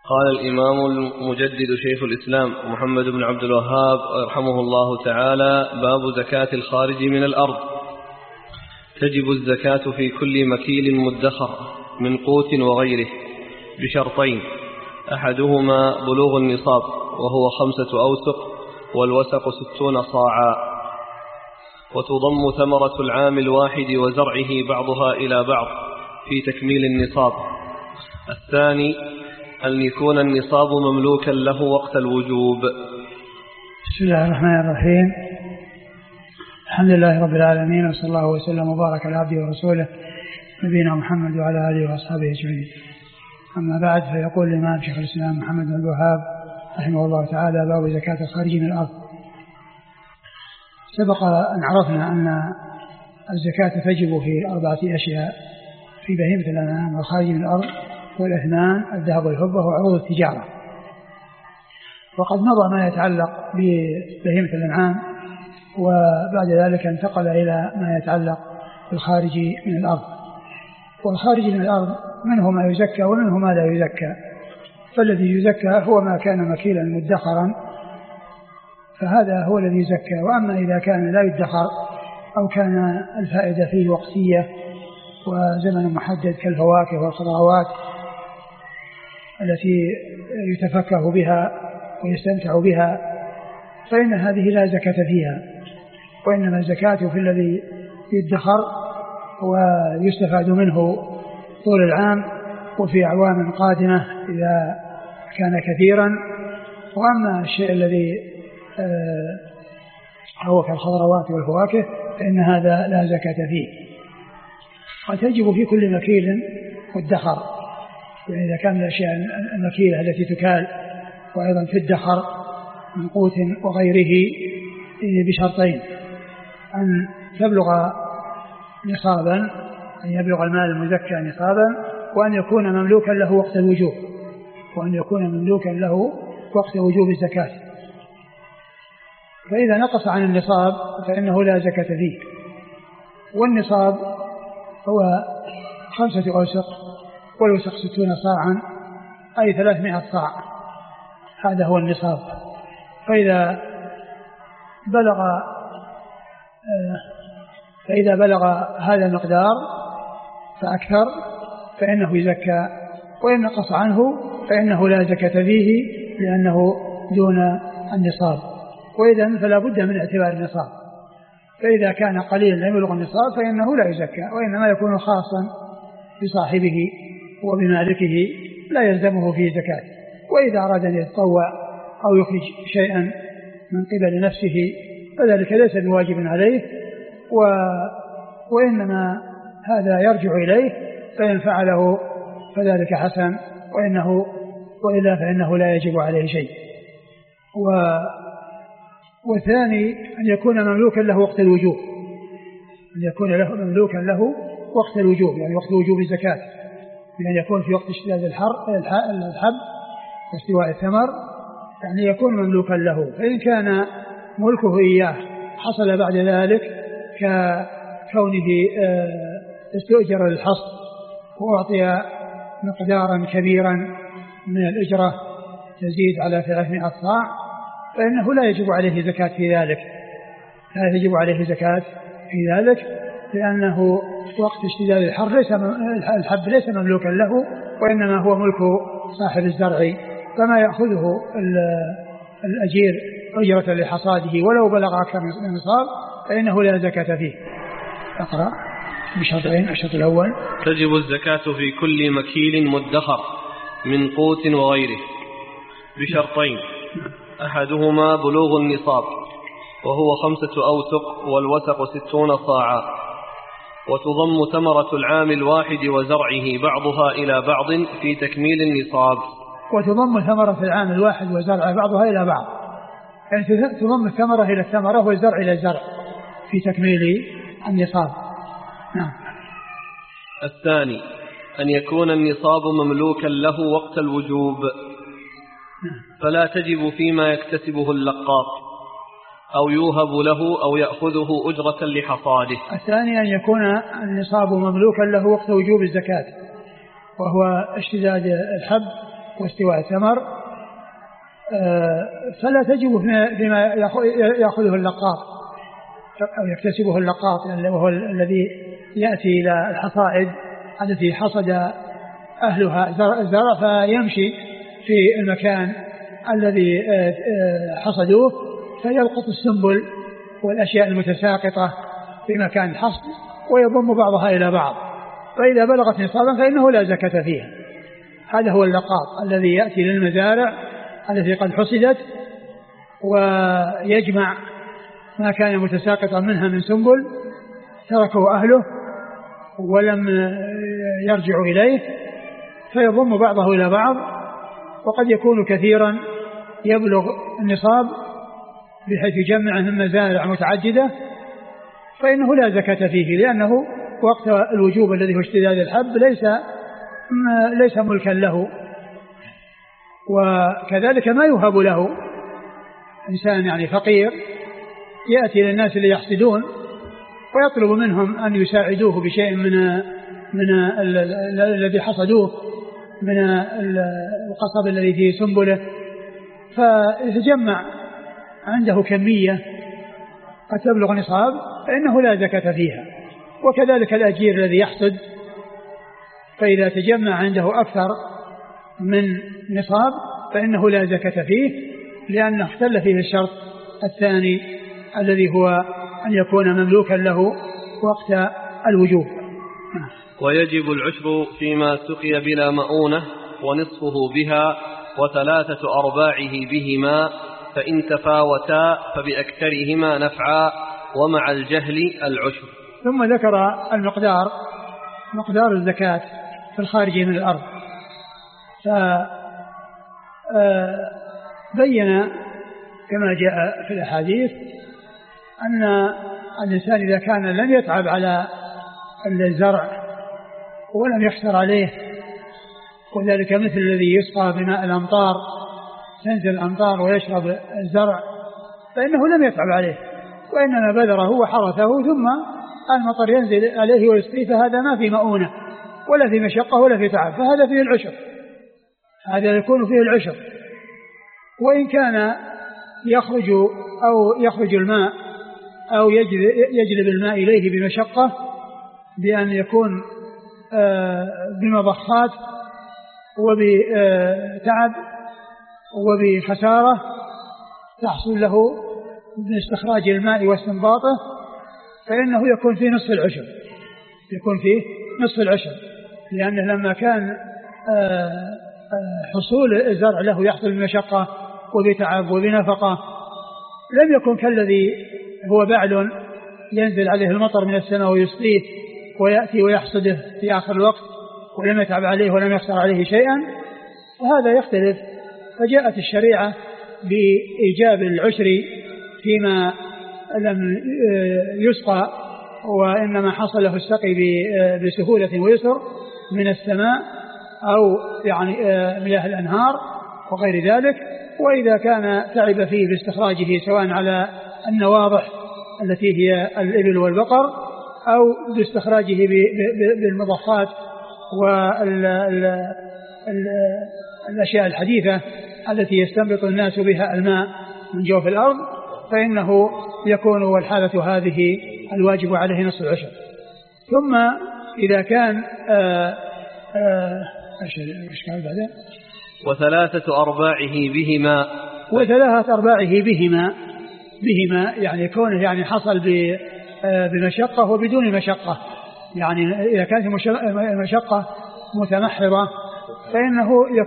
قال الإمام المجدد شيخ الإسلام محمد بن عبد الوهاب رحمه الله تعالى: باب زكاة الخارج من الأرض. تجب الزكاة في كل مكيل مدخر من قوت وغيره بشرطين: أحدهما بلوغ النصاب وهو 5 أوسق والوسق 60 صاعا، وتضم ثمرة العام الواحد وزرعه بعضها إلى بعض في تكميل النصاب. الثاني أن يكون النصاب مملوكا له وقت الوجوب. بسم الله الرحمن الرحيم. الحمد لله رب العالمين، وصلى الله وسلم وبارك على عبده ورسوله نبينا محمد وعلى آله وأصحابه أجمعين. أما بعد، فيقول الإمام شيخ الإسلام محمد بن الوهاب رحمه الله تعالى: باب زكاة الخارج من الأرض. سبق أن عرفنا أن الزكاة تجب في 4 أشياء: في بهيمة الأنعام والخارج من الأرض والأثمان الذهب والفضة وعروض التجارة. وقد مضى ما يتعلق ببهيمة الأنعام، وبعد ذلك انتقل إلى ما يتعلق بالخارج من الأرض. والخارج من الأرض منه ما يزكى ومنه ما لا يزكى. فالذي يزكى هو ما كان مكيلا مدخرا، فهذا هو الذي يزكى. وأما إذا كان لا يدخر أو كان الفائدة فيه وقتية وزمن محدد كالفواكه والخضروات التي يتفكه بها ويستمتع بها، فإن هذه لا زكاة فيها، وإنما الزكاة في الذي يدخر ويستفاد منه طول العام وفي أعوام قادمة إذا كان كثيرا. وأما الشيء الذي هو كالخضروات والفواكه فإن هذا لا زكاة فيه. وتجب في كل مكيل مدخر، يعني إذا كان الأشياء المكيلة التي تكال وأيضا تدخر من قوت وغيره بشرطين: أن تبلغ نصابا، أن يبلغ المال المزكى نصابا، وأن يكون مملوكا له وقت الوجوب، وأن يكون مملوكا له وقت وجوب الزكاة. فإذا نقص عن النصاب فإنه لا زكاة فيه. والنصاب هو 5 أوسق والوسق 60 صاعا، أي 300 صاع، هذا هو النصاب. فإذا بلغ هذا المقدار فأكثر فإنه يزكى، وإن نقص عنه فإنه لا زكاة فيه لأنه دون النصاب. وإذن فلا بد من اعتبار النصاب. فإذا كان قليلا لا يبلغ النصاب فإنه لا يزكى، وإنما يكون خاصا بصاحبه وبمالكه لا يلزمه فيه زكاة. وإذا أراد أن يتطوع أو يخرج شيئا من قبل نفسه فذلك ليس بواجب عليه، وإنما هذا يرجع إليه، فإن فعله فذلك حسن، وإلا فإنه لا يجب عليه شيء. والثاني أن يكون مملوكا له وقت الوجوب، أن يكون مملوكا له وقت الوجوب، يعني وقت وجوب الزكاة، بأن يكون في وقت اشتداد الحب واستواء الثمر، يعني يكون مملوكا له. فإن كان ملكه إياه حصل بعد ذلك ككونه استؤجر للحصد وأعطي مقدارا كبيرا من الإجرة تزيد على 300 صاع، فإنه لا يجب عليه زكاة في ذلك، لا يجب عليه زكاة في ذلك، لأنه وقت اشتداد الحب ليس مملوكا له، وإنما هو ملك صاحب الزرع، كما يأخذه الأجير أجرة لحصاده ولو بلغ أكثر من النصاب فإنه لا زكاة فيه. أقرأ بشرطين: الشرط الأول: تجب الزكاة في كل مكيل مدخر من قوت وغيره بشرطين: أحدهما بلوغ النصاب وهو 5 أوسق والوسق 60 صاعا، وتضم ثمرة العام الواحد وزرعه بعضها إلى بعض في تكميل النصاب. وتضم ثمرة العام الواحد وزرعه بعضها إلى بعض، يعني تضم الثمرة إلى الثمرة والزرع إلى الزرع في تكميل النصاب. نعم. الثاني أن يكون النصاب مملوكا له وقت الوجوب، فلا تجب فيما يكتسبه اللقاط أو يوهب له أو يأخذه أجرة لحصاده. الثاني أن يكون النصاب مملوكا له وقت وجوب الزكاة، وهو اشتداد الحب واستواء الثمر، فلا تجب فيما يأخذه اللقاط أو يكتسبه اللقاط، وهو الذي يأتي إلى الحصائد التي حصد أهلها الزرع فيمشي في المكان الذي حصدوه فيلقط السنبل والأشياء المتساقطة في مكان الحصد ويضم بعضها إلى بعض، فإذا بلغت نصابا فإنه لا زكاة فيها. هذا هو اللقاط الذي يأتي للمزارع التي قد حصدت ويجمع ما كان متساقطا منها من سنبل تركه أهله ولم يرجعوا إليه فيضم بعضه إلى بعض، وقد يكون كثيرا يبلغ النصاب بحيث يجمع من مزارع متعددة فإنه لا زكاة فيه، لأنه وقت الوجوب الذي هو اشتداد الحب ليس ملكا له. وكذلك ما يهب له إنسان يعني فقير يأتي للناس اللي يحصدون ويطلب منهم أن يساعدوه بشيء من الذي حصدوه من القصب الذي فيه سنبله، فيتجمع عنده كمية قد تبلغ نصاب فإنه لا زكاة فيها. وكذلك الأجير الذي يحصد فإذا تجمع عنده أكثر من نصاب فإنه لا زكاة فيه، لأنه اختل فيه الشرط الثاني الذي هو أن يكون مملوكا له وقت الوجوب. ويجب العشر فيما سقي بلا مؤونة ونصفه بها وثلاثة أرباعه بهما، فإن تفاوتا فبأكثرهما نفعا ومع الجهل العشر. ثم ذكر مقدار الزكاة في الخارج من الأرض، فبين كما جاء في الأحاديث أن الإنسان إذا كان لم يتعب على الزرع ولم يحصر عليه، وذلك مثل الذي يسقى بماء الأمطار، تنزل الأمطار ويشرب الزرع، فإنه لم يتعب عليه وإنما بذره وحرثه ثم المطر ينزل عليه ويسقيه، فهذا ما في مؤونة ولا في مشقة ولا في تعب، فهذا فيه العشر، هذا يكون فيه العشر. وإن كان يخرج الماء أو يجلب الماء إليه بمشقة بأن يكون بمضخات وبتعب وبخسارة تحصل له من استخراج الماء واستنباطه، فإنه يكون فيه نصف العشر، لأنه لما كان حصول الزرع له يحصل بمشقة وبتعب وبنفقة، لم يكن كالذي هو بعل ينزل عليه المطر من السماء ويسقيه ويأتي ويحصده في آخر الوقت ولم يتعب عليه ولم يخسر عليه شيئا، وهذا يختلف. فجاءت الشريعة بإيجاب العشر فيما لم يسقى وإنما حصل له السقي بسهولة ويسر من السماء أو يعني مياه الأنهار وغير ذلك، وإذا كان تعب فيه باستخراجه سواء على النواضح التي هي الإبل والبقر أو باستخراجه بالمضخات والأشياء الحديثة التي يستنبط الناس بها الماء من جوف الأرض، فإنه يكون والحالة هذه الواجب عليه نصف العشر. ثم إذا كان ايش قال بعدين؟ وثلاثة أرباعه بهما يعني كونه يعني حصل بمشقة وبدون مشقة، يعني إذا كانت مشقة متمحضة فإنه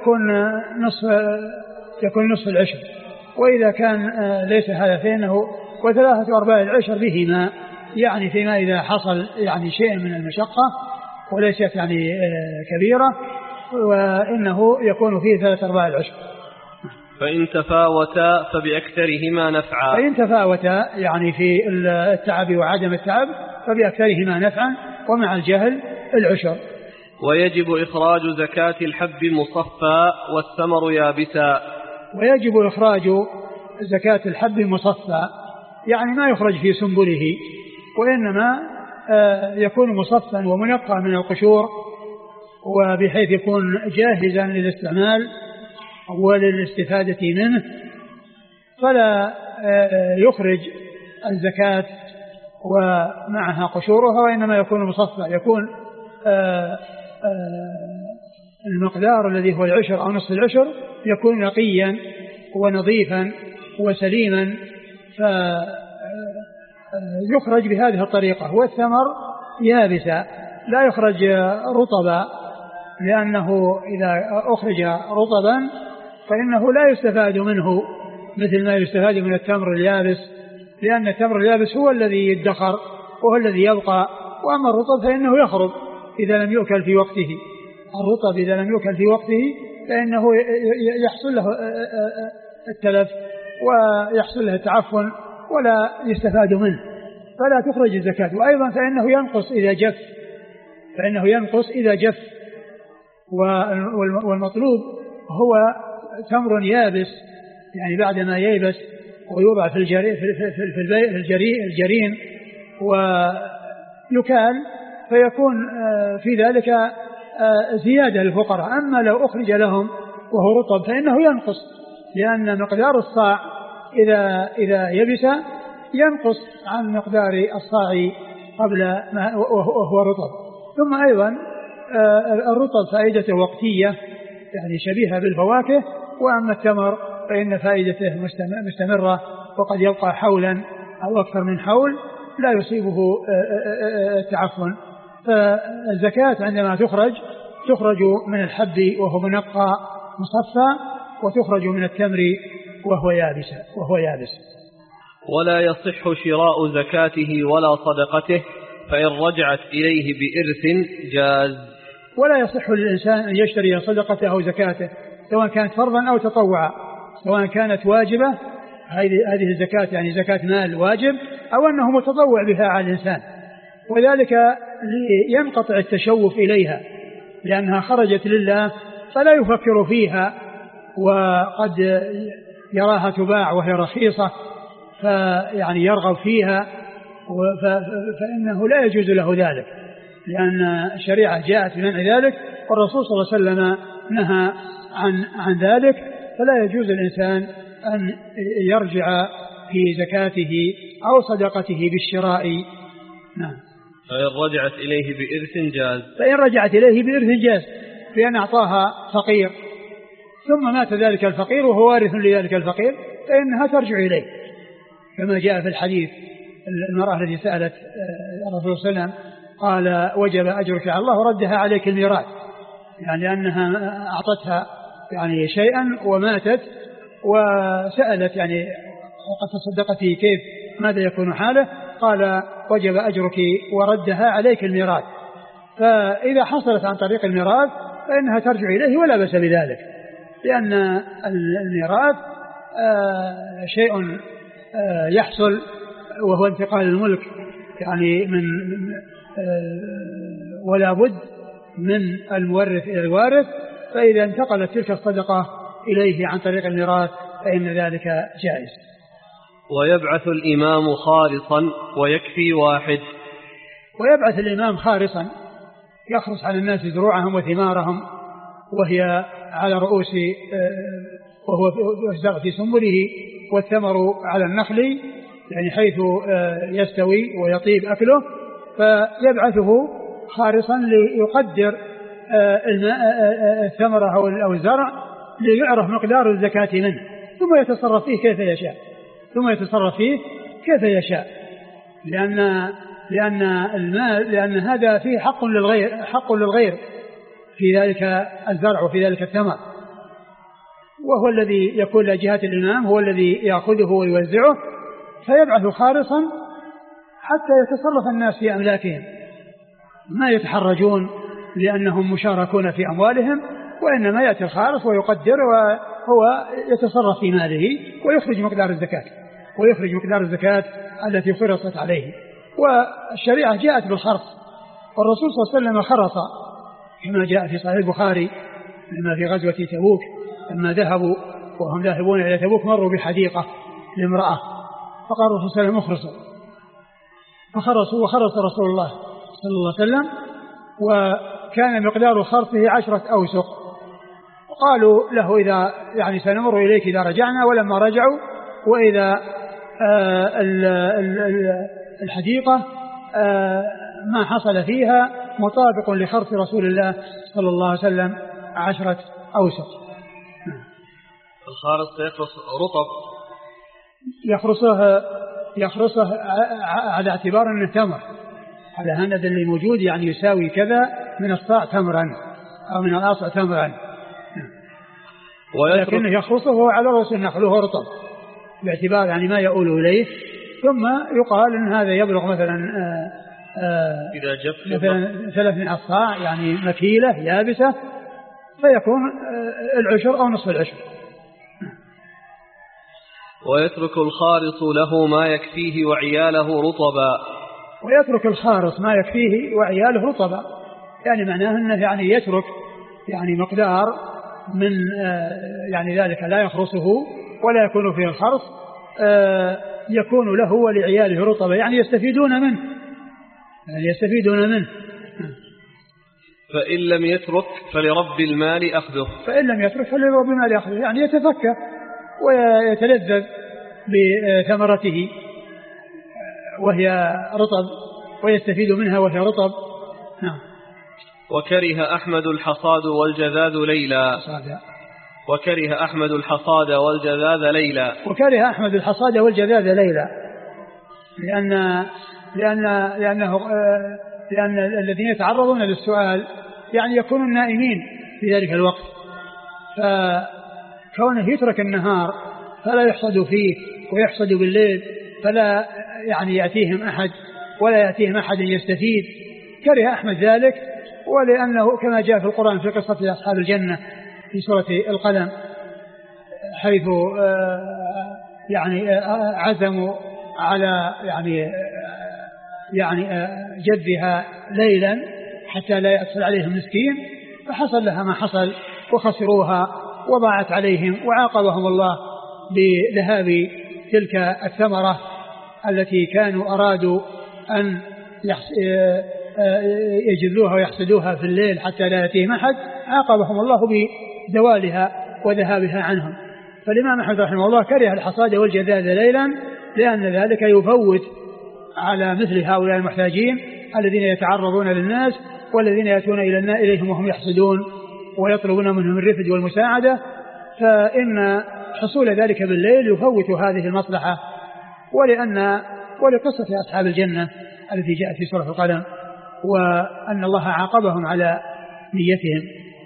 يكون نصف العشر، وإذا كان ليس هذا فإنه وثلاثة أرباع العشر بهما، يعني فيما إذا حصل يعني شيء من المشقة وليست يعني كبيرة، وإنه يكون فيه ثلاثة أرباع العشر. فإن تفاوتا فبأكثرهما نفعا. فإن تفاوتا يعني في التعب وعدم التعب فبأكثرهما نفعا ومع الجهل العشر. ويجب إخراج زكاة الحب مصفى والثمر يابسا. ويجب إخراج زكاة الحب مصفى، يعني ما يخرج في سنبله وإنما يكون مصفى ومنقى من القشور، وبحيث يكون جاهزا للاستعمال وللاستفادة منه فلا يخرج الزكاة ومعها قشورها، وإنما يكون مصفى، يكون المقدار الذي هو العشر أو نصف العشر يكون نقيا ونظيفا وسليما، فيخرج بهذه الطريقة. والثمر يابسا لا يخرج رطبا، لأنه إذا أخرج رطبا فإنه لا يستفاد منه مثل ما يستفاد من التمر اليابس، لأن التمر اليابس هو الذي يدخر وهو الذي يبقى، وأما الرطب فإنه يخرب إذا لم يؤكل في وقته. الرطب إذا لم يؤكل في وقته فإنه يحصل له التلف ويحصل له التعفن ولا يستفاد منه، فلا تخرج الزكاة. وأيضا فإنه ينقص إذا جف، والمطلوب هو تمر يابس، يعني بعدما ييبس ويوضع في الجرين ويكال، فيكون في ذلك زيادة للفقراء. أما لو أخرج لهم وهو رطب فإنه ينقص، لأن مقدار الصاع إذا يبس ينقص عن مقدار الصاع قبل ما وهو رطب. ثم أيضا الرطب فائدته وقتية، يعني شبيهة بالفواكه، وأما التمر فإن فائدته مستمرة، وقد يبقى حولا أو أكثر من حول لا يصيبه التعفن. فالزكاة عندما تخرج من الحب وهو منقى مصفى، وتخرج من التمر وهو يابس. ولا يصح شراء زكاته ولا صدقته، فإن رجعت إليه بإرث جاز. ولا يصح للإنسان أن يشتري صدقته أو زكاته، سواء كانت فرضا أو تطوعا، سواء كانت واجبة هذه الزكاة يعني زكاة مال واجب، أو أنه متطوع بها على الإنسان، وذلك ينقطع التشوف إليها لأنها خرجت لله فلا يفكر فيها، وقد يراها تباع وهي رخيصة فيعني يرغب فيها، فإنه لا يجوز له ذلك، لأن الشريعة جاءت بمنع ذلك، والرسول صلى الله عليه وسلم نهى عن ذلك. فلا يجوز الإنسان أن يرجع في زكاته أو صدقته بالشراء. نعم. فإن رجعت إليه بإرث جاز. فإن رجعت إليه بإرث جاز، بأن أعطاها فقير ثم مات ذلك الفقير وهو وارث لذلك الفقير، فإنها ترجع إليه، كما جاء في الحديث المرأة التي سألت الرسول صلى الله عليه وسلم قال وجب أجرك على الله وردها عليك الميراث، يعني أنها أعطتها يعني شيئا وماتت، وسألت يعني وقد تصدقت كيف ماذا يكون حاله، قال وجب أجرك وردها عليك الميراث. فإذا حصلت عن طريق الميراث فإنها ترجع إليه ولا بأس بذلك، لأن الميراث شيء يحصل وهو انتقال الملك، يعني من ولا بد من المورث إلى الوارث، فإذا انتقلت تلك الصدقة إليه عن طريق الميراث فإن ذلك جائز. ويبعث الإمام خالصا ويكفي واحد. ويبعث الإمام خالصا، يخرص على الناس زروعهم وثمارهم وهي على رؤوس، وهو يزرع في سنبله، والثمر على النخل يعني حيث يستوي ويطيب أكله، فيبعثه خالصا ليقدر الثمرة أو الزرع ليعرف مقدار الزكاة منه، ثم يتصرف فيه كيف يشاء، لأن هذا فيه حق للغير في ذلك الزرع وفي ذلك الثمر، وهو الذي يكون لجهة الإمام، هو الذي يأخذه ويوزعه، فيبعث خالصا حتى يتصرف الناس في أملاكهم، ما يتحرجون لأنهم مشاركون في أموالهم، وإنما يأتي الخالص ويقدر وهو يتصرف في ماله ويخرج مقدار الزكاة التي فرضت عليه. والشريعة جاءت بالخرص، والرسول صلى الله عليه وسلم خرص كما جاء في صحيح البخاري لما في غزوة تبوك، لما ذهبوا وهم ذاهبون إلى تبوك مروا بحديقة لامرأة، فقال الرسول صلى الله عليه وسلم اخرصوا، فخرصوا وخرص رسول الله صلى الله عليه وسلم، وكان مقدار خرصه 10 أوسق، قالوا له إذا يعني سنمر إليك إذا رجعنا، ولما رجعوا وإذا الحديقة ما حصل فيها مطابق لخرص رسول الله صلى الله عليه وسلم 10 أوسق. الخارص يخرص رطب، يخرصه على اعتبار أنه تمر، على هند اللي موجود يعني يساوي كذا من الصاع تمرا أو من الآصع تمرا، ولكنه يخرصه على رؤوس النخل وهو رطب باعتبار يعني ما يؤول إليه، ثم يقال أن هذا يبلغ مثلا إذا جف مثلا 3 من الصاع يعني مكيلة يابسة، فيكون العشر أو نصف العشر. ويترك الخارص له ما يكفيه وعياله رطبا. ويترك الخارص ما يكفيه وعياله رطبا، يعني معناه أنه يعني يترك يعني مقدار من يعني ذلك لا يخرصه ولا يكون فيه الخرص، يكون له ولعياله رطبا، يعني يستفيدون منه، يعني يستفيدون منه. فإن لم يترك فلرب المال أخذه. فإن لم يترك فلرب المال أخذه، يعني يتفكى ويتلذذ بثمرته وهي رطب ويستفيد منها وهي رطب. وكره أحمد الحصاد والجذاذ ليلا. وكره أحمد الحصاد والجذاذ ليلا. وكره أحمد الحصاد والجذاذ ليلا لأن الذين يتعرضون للسؤال يعني يكونون نائمين في ذلك الوقت، فكونه يترك النهار فلا يحصد فيه ويحصد بالليل فلا يعني يأتيهم أحد ولا يأتيهم أحد يستفيد. كره أحمد ذلك، ولأنه كما جاء في القرآن في قصة أصحاب الجنة في سورة القلم حيث يعني عزموا على يعني جذها ليلا حتى لا يأثر عليهم مسكين، فحصل لها ما حصل وخسروها وضاعت عليهم، وعاقبهم الله بذهاب تلك الثمرة التي كانوا أرادوا أن يجذوها ويحسدوها في الليل حتى لا يأتيهم أحد، عاقبهم الله بزوالها وذهابها عنهم. فالإمام أحمد رحمه الله كره الحصاد والجذاذ ليلا، لأن ذلك يفوت على مثل هؤلاء المحتاجين الذين يتعرضون للناس والذين يأتون إليهم وهم يحسدون ويطلبون منهم الرفد والمساعدة، فإن حصول ذلك بالليل يفوت هذه المصلحة. ولقصة أصحاب الجنة التي جاءت في سورة القلم، وأن الله عاقبهم على نيتهم.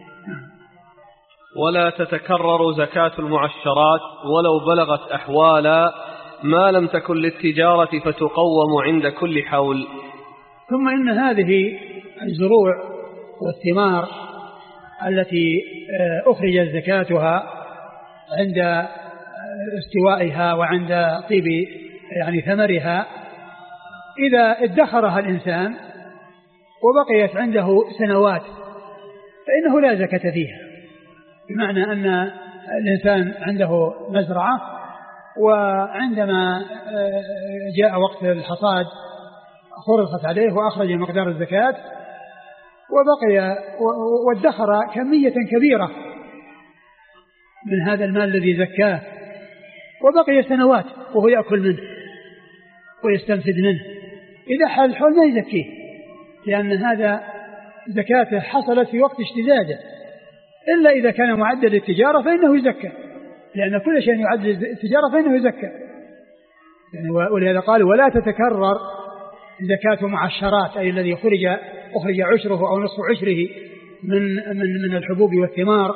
ولا تتكرر زكاة المعشرات ولو بلغت أحوالا ما لم تكن للتجارة فتقوم عند كل حول. ثم إن هذه الزروع والثمار التي أخرجت زكاتها عند استوائها وعند طيب يعني ثمرها، إذا ادخرها الإنسان وبقيت عنده سنوات فإنه لا زكاة فيها، بمعنى أن الإنسان عنده مزرعة وعندما جاء وقت الحصاد خرصت عليه وأخرج مقدار الزكاة وبقي وادخر كمية كبيرة من هذا المال الذي زكاه وبقي سنوات وهو يأكل منه ويستنفد منه، إذا حال الحول ما يزكيه، لأن هذا زكاته حصلت في وقت اشتداده، إلا إذا كان معدل للتجارة فإنه يزكى، لأن كل شيء يعدل للتجارة فإنه يزكى. يعني ولهذا قالوا ولا تتكرر زكاة معشرات، أي الذي أخرج عشره أو نصف عشره من الحبوب والثمار،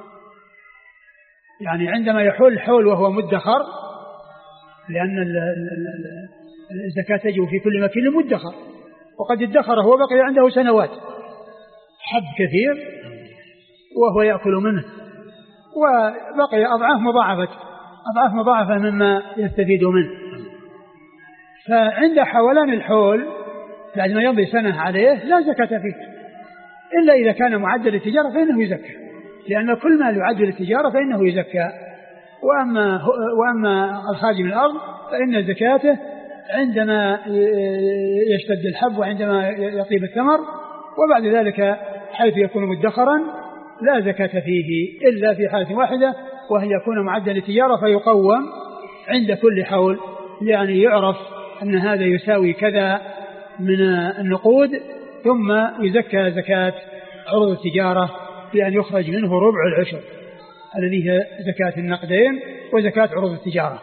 يعني عندما يحول الحول وهو مدخر، لأن الزكاة تجب في كل مكين مدخر، وقد ادخره وبقي عنده سنوات حب كثير وهو يأكل منه وبقي أضعاف مضاعفة مما يستفيد منه. فعند حولان الحول بعد ما يمضي سنة عليه لا زكاة فيه، إلا إذا كان معدل التجارة فإنه يزكى، لأن كل ما يعدل التجارة فإنه يزكى. وأما الخارج من الأرض فإن زكاته عندما يشتد الحب وعندما يطيب الثمر، وبعد ذلك حيث يكون مدخرا لا زكاة فيه إلا في حالة واحدة، وهي يكون معدا للتجارة فيقوم عند كل حول، يعني يعرف أن هذا يساوي كذا من النقود، ثم يزكى زكاة عروض التجارة بأن يخرج منه ربع العشر الذي هي زكاة النقدين وزكاة عروض التجارة.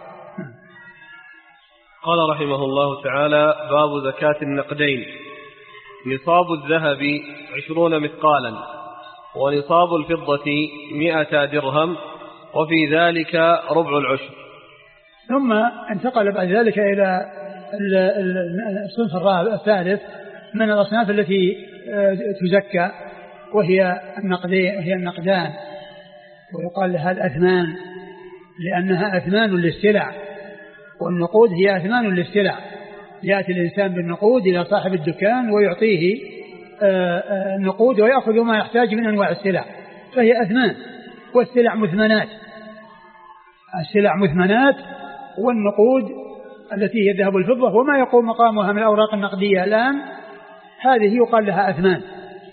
قال رحمه الله تعالى: باب زكاة النقدين. نصاب الذهب 20 مثقالا، ونصاب الفضة 100 درهم، وفي ذلك ربع العشر. ثم انتقل بعد ذلك إلى الصنف الثالث من الأصناف التي تزكى، وهي النقدين، وهي النقدان، ويقال لها الأثمان لأنها أثمان للسلع، والنقود هي أثمان للسلع. يأتي الإنسان بالنقود إلى صاحب الدكان ويعطيه النقود ويأخذ ما يحتاج من أنواع السلع، فهي أثمان. والسلع مثمنات، السلع مثمنات، والنقود التي هي الذهب والفضة وما يقوم مقامها من الأوراق النقدية الآن، هذه يقال لها أثمان.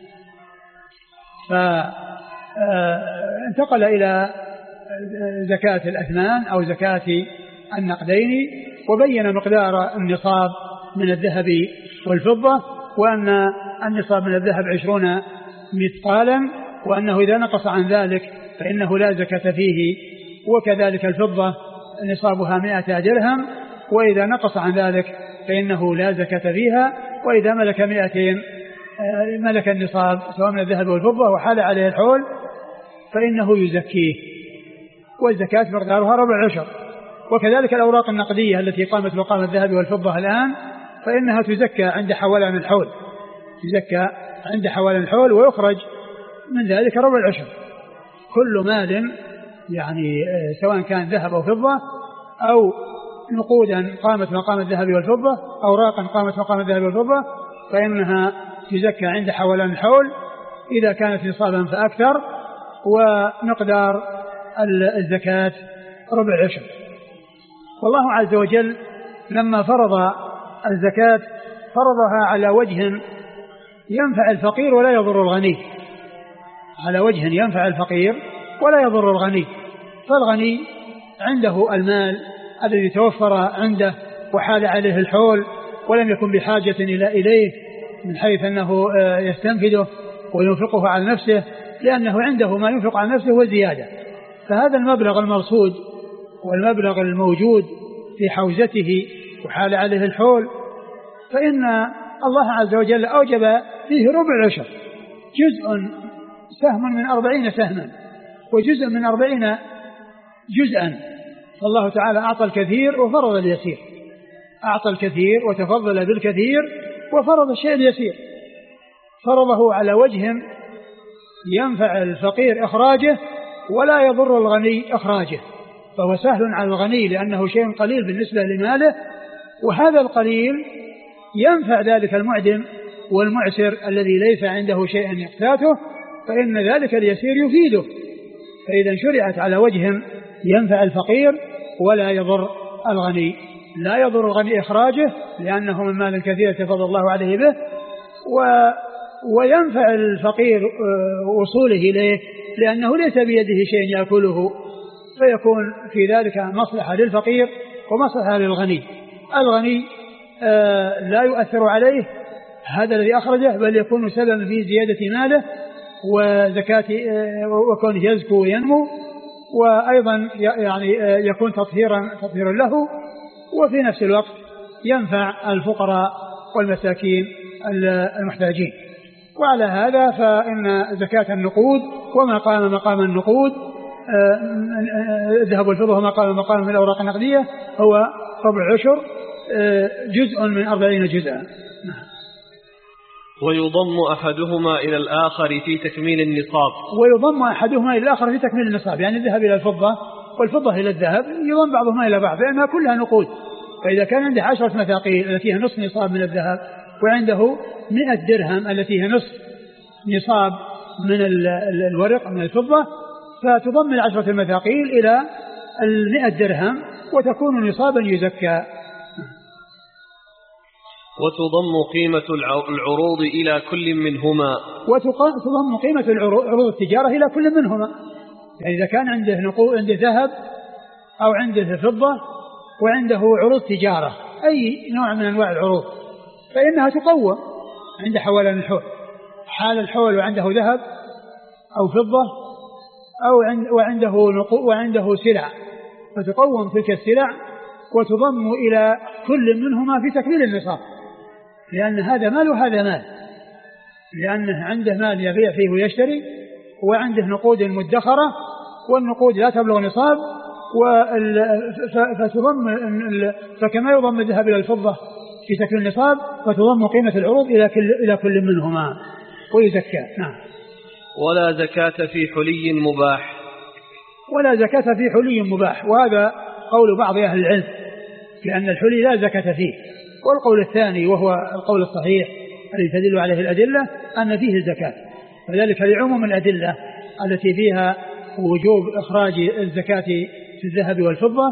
فانتقل إلى زكاة الأثمان أو زكاة النقدين، وبين مقدار النصاب من الذهب والفضة، وأن النصاب من الذهب 20 مثقالا، وأنه إذا نقص عن ذلك فإنه لا زكاة فيه، وكذلك الفضة نصابها 100 درهم، وإذا نقص عن ذلك فإنه لا زكاة فيها، وإذا ملك 200 ملك النصاب سواء من الذهب والفضة وحال عليه الحول فإنه يزكيه، والزكاة مقدارها ربع العشر. وكذلك الأوراق النقدية التي قامت مقام الذهب والفضة الآن فإنها تزكى عند حولان الحول، تزكى عند حولان الحول، ويخرج من ذلك ربع العشر. كل مال يعني سواء كان ذهب أو فضة أو نقودا قامت مقام الذهب والفضة، أوراقا قامت مقام الذهب والفضة، فإنها تزكى عند حولان الحول إذا كانت نصابا فأكثر، ومقدار الزكاة ربع العشر. والله عز وجل لما فرض الزكاة فرضها على وجه ينفع الفقير ولا يضر الغني، على وجه ينفع الفقير ولا يضر الغني. فالغني عنده المال الذي توفر عنده وحال عليه الحول ولم يكن بحاجة إليه من حيث أنه يستنفده وينفقه على نفسه، لأنه عنده ما ينفق على نفسه وزيادة. فهذا المبلغ المرصود والمبلغ الموجود في حوزته وحال عليه الحول، فإن الله عز وجل أوجب فيه ربع العشر، جزء سهم من 40 سهما، وجزء من 40 جزءا. فالله تعالى أعطى الكثير وفرض اليسير، أعطى الكثير وتفضل بالكثير وفرض الشيء اليسير، فرضه على وجه ينفع الفقير إخراجه ولا يضر الغني إخراجه، فهو سهل على الغني لأنه شيء قليل بالنسبة لماله، وهذا القليل ينفع ذلك المعدم والمعسر الذي ليس عنده شيء يقتاته، فإن ذلك اليسير يفيده. فإذا شرعت على وجه ينفع الفقير ولا يضر الغني، لا يضر الغني إخراجه لأنه من مال كثير تفضل الله عليه به، وينفع الفقير وصوله إليه لأنه ليس بيده شيء يأكله، فيكون في ذلك مصلحة للفقير ومصلحة للغني. الغني لا يؤثر عليه هذا الذي أخرجه، بل يكون سببا في زيادة ماله وزكاة وكونه يزكو وينمو، وأيضا يعني يكون تطهيرا له، وفي نفس الوقت ينفع الفقراء والمساكين المحتاجين. وعلى هذا فإن زكاة النقود وما قام مقام النقود الذهب والفضة وما قام مقام من الأوراق النقدية هو ربع العشر، جزء من 40 جزءا. ويضم أحدهما إلى الآخر في تكميل النصاب. ويضم أحدهما إلى الآخر في تكميل النصاب، يعني الذهب إلى الفضة والفضة إلى الذهب يضم بعضهما إلى بعض لأنها كلها نقود. فإذا كان عنده 10 مثاقيل التي هي نصف نصاب من الذهب، وعنده 100 درهم التي هي نصف نصاب من الورق من الفضة، فتضم 10 المثاقيل إلى 100 درهم وتكون نصابا يزكى. وتضم قيمة العروض إلى كل منهما. وتضم قيمة عروض التجارة إلى كل منهما. يعني إذا كان عنده ذهب أو عنده فضة وعنده عروض تجارة أي نوع من أنواع العروض فإنها تقوم عند حوالين الحول، حال الحول وعنده ذهب أو فضة أو وعنده سلع، فتقوم تلك السلع وتضم إلى كل منهما في تكميل النصاب، لأن هذا مال وهذا مال، لأنه عنده مال يبيع فيه ويشتري، وعنده نقود مدخرة والنقود لا تبلغ نصاب، فكما يضم الذهب إلى الفضة في تكميل النصاب فتضم قيمة العروض إلى كل منهما ويزكى. نعم. ولا زكاة في حلي مباح. ولا زكاة في حلي مباح، وهذا قول بعض أهل العلم لأن الحلي لا زكاة فيه. والقول الثاني وهو القول الصحيح الذي تدل عليه الأدلة أن فيه الزكاة، وذلك لعموم الأدلة التي فيها وجوب إخراج الزكاة في الذهب والفضة،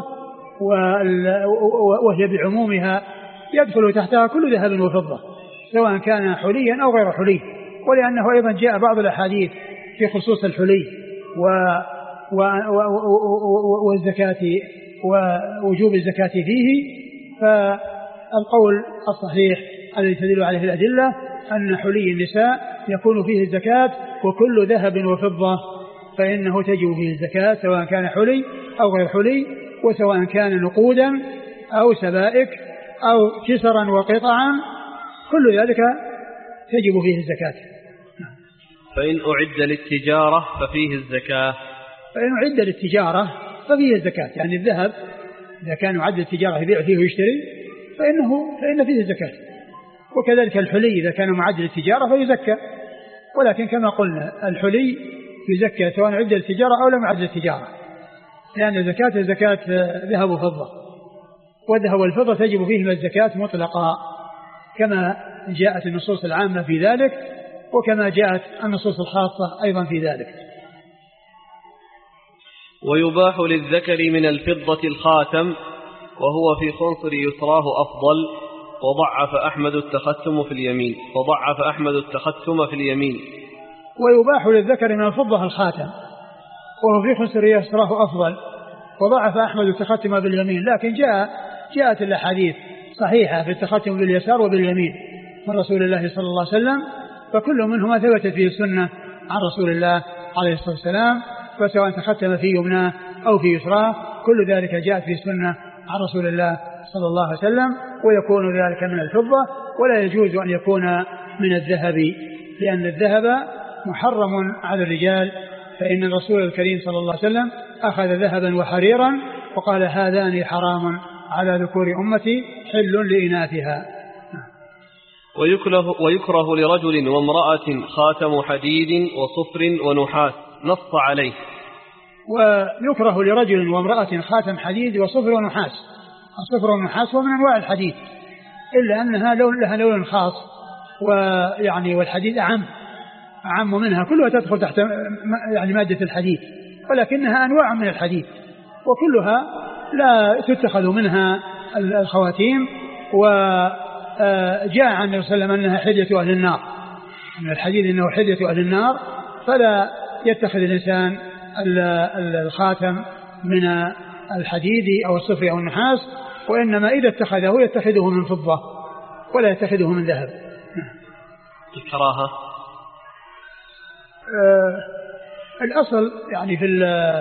وهي بعمومها يدخل تحتها كل ذهب وفضة سواء كان حليا أو غير حلي. ولأنه أيضا جاء بعض الأحاديث في خصوص الحلي والزكاة ووجوب الزكاة فيه، فالقول الصحيح الذي تدل عليه الأدلة أن حلي النساء يكون فيه الزكاة، وكل ذهب وفضة فإنه تجب فيه الزكاة سواء كان حلي أو غير حلي، وسواء كان نقودا أو سبائك أو كسرا وقطعا، كل ذلك تجب فيه الزكاة. فإن أعد للتجارة ففيه الزكاة. فإن أعد للتجارة ففيه الزكاة، يعني الذهب إذا كان يعد للتجارة يبيع فيه ويشتري فإن فيه الزكاة، وكذلك الحلي إذا كان معد للتجارة فيزكى. ولكن كما قلنا الحلي يزكى سواء عد للتجارة أو لم يعد للتجارة، لأن الزكاة زكاة ذهب وفضة، والذهب والفضة تجب فيهما الزكاة مطلقا كما جاءت النصوص العامة في ذلك، وكما جاءت النصوص الخاصة أيضا في ذلك. ويباح للذكر من الفضة الخاتم، وهو في خنصر يسراه أفضل، وضعف أحمد التختم في اليمين. ويباح للذكر من الفضة الخاتم، وهو في خنصر يسراه أفضل، وضعف أحمد التختم باليمين. لكن جاءت الأحاديث صحيحة في التختم باليسار وباليمين من رسول الله صلى الله عليه وسلم، فكل منهما ثبتت فيه السنة عن رسول الله عليه الصلاة والسلام، فسواء تختم في يمناه أو في يسراه كل ذلك جاءت فيه السنة عن رسول الله صلى الله عليه وسلم. ويكون ذلك من الفضة، ولا يجوز أن يكون من الذهب، لأن الذهب محرم على الرجال، فإن الرسول الكريم صلى الله عليه وسلم أخذ ذهبا وحريرا وقال هذان حرام على ذكور أمتي حل لإناثها. ويكره لرجل وامرأة خاتم حديد وصفر ونحاس، نص عليه. ويكره لرجل وامرأة خاتم حديد وصفر ونحاس. الصفر والنحاس هو من أنواع الحديد، إلا أنها لها لون خاص، والحديد أعم منها، كلها تدخل تحت يعني مادة الحديد، ولكنها أنواع من الحديد، وكلها لا تتخذ منها الخواتيم. وجاء عن النبي صلى الله عليه وسلم أنها حلية أهل النار، من الحديد إنه حلية أهل النار، فلا يتخذ الإنسان الخاتم من الحديد أو الصفر أو النحاس، وإنما إذا اتخذه يتخذه من فضة ولا يتخذه من ذهب. الكراهة الأصل يعني في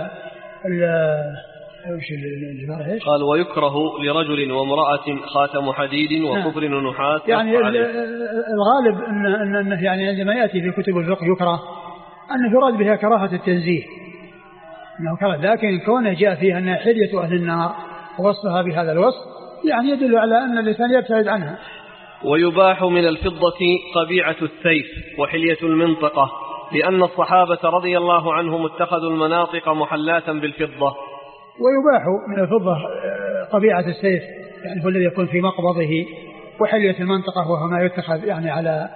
قال ويكره لرجل وامرأة خاتم حديد وصفر ونحاس، يعني الغالب أنه يعني عندما يأتي في كتب الفقه يكره أنه يراد بها كراهة التنزيه، أنه كره، لكن كونه جاء فيها أنها حلية أهل النار ووصفها بهذا الوصف يعني يدل على أن الإنسان يبتعد عنها. ويباح من الفضة قبيعة السيف وحلية المنطقة، لأن الصحابة رضي الله عنهم اتخذوا المناطق محلاة بالفضة. ويباح من الفضة قبيعة السيف، يعني هو الذي يكون في مقبضه، وحلية المنطقة وهو ما يتخذ يعني على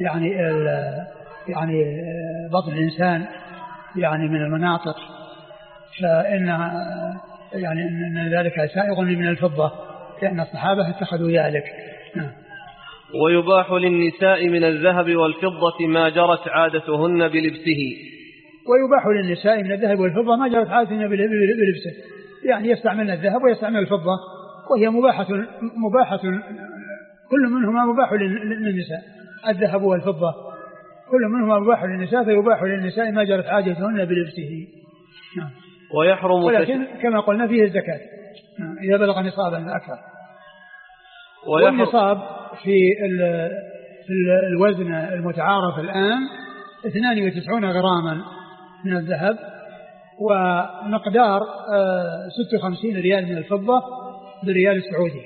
يعني بطن الإنسان يعني من المناطق، فإن يعني أن ذلك سائغ من الفضة، لأن الصحابة اتخذوا ذلك. ويباح للنساء من الذهب والفضة ما جرت عادتهن بلبسه. ويباح للنساء من الذهب والفضة ما جرت عادتهن بلبسه، يعني يستعملن الذهب ويستعمل الفضة، وهي مباحة كل منهما مباح للنساء، الذهب والفضة كل منهما مباح للنساء، فيباح للنساء ما جرت عادتهن بلبسه. ويحرم ولكن كما قلنا فيه الزكاة إذا بلغ نصابا أكثر. والنصاب في الوزن المتعارف الآن 92 غراما من الذهب، ومقدار 56 ريال من الفضة بالريال السعودي.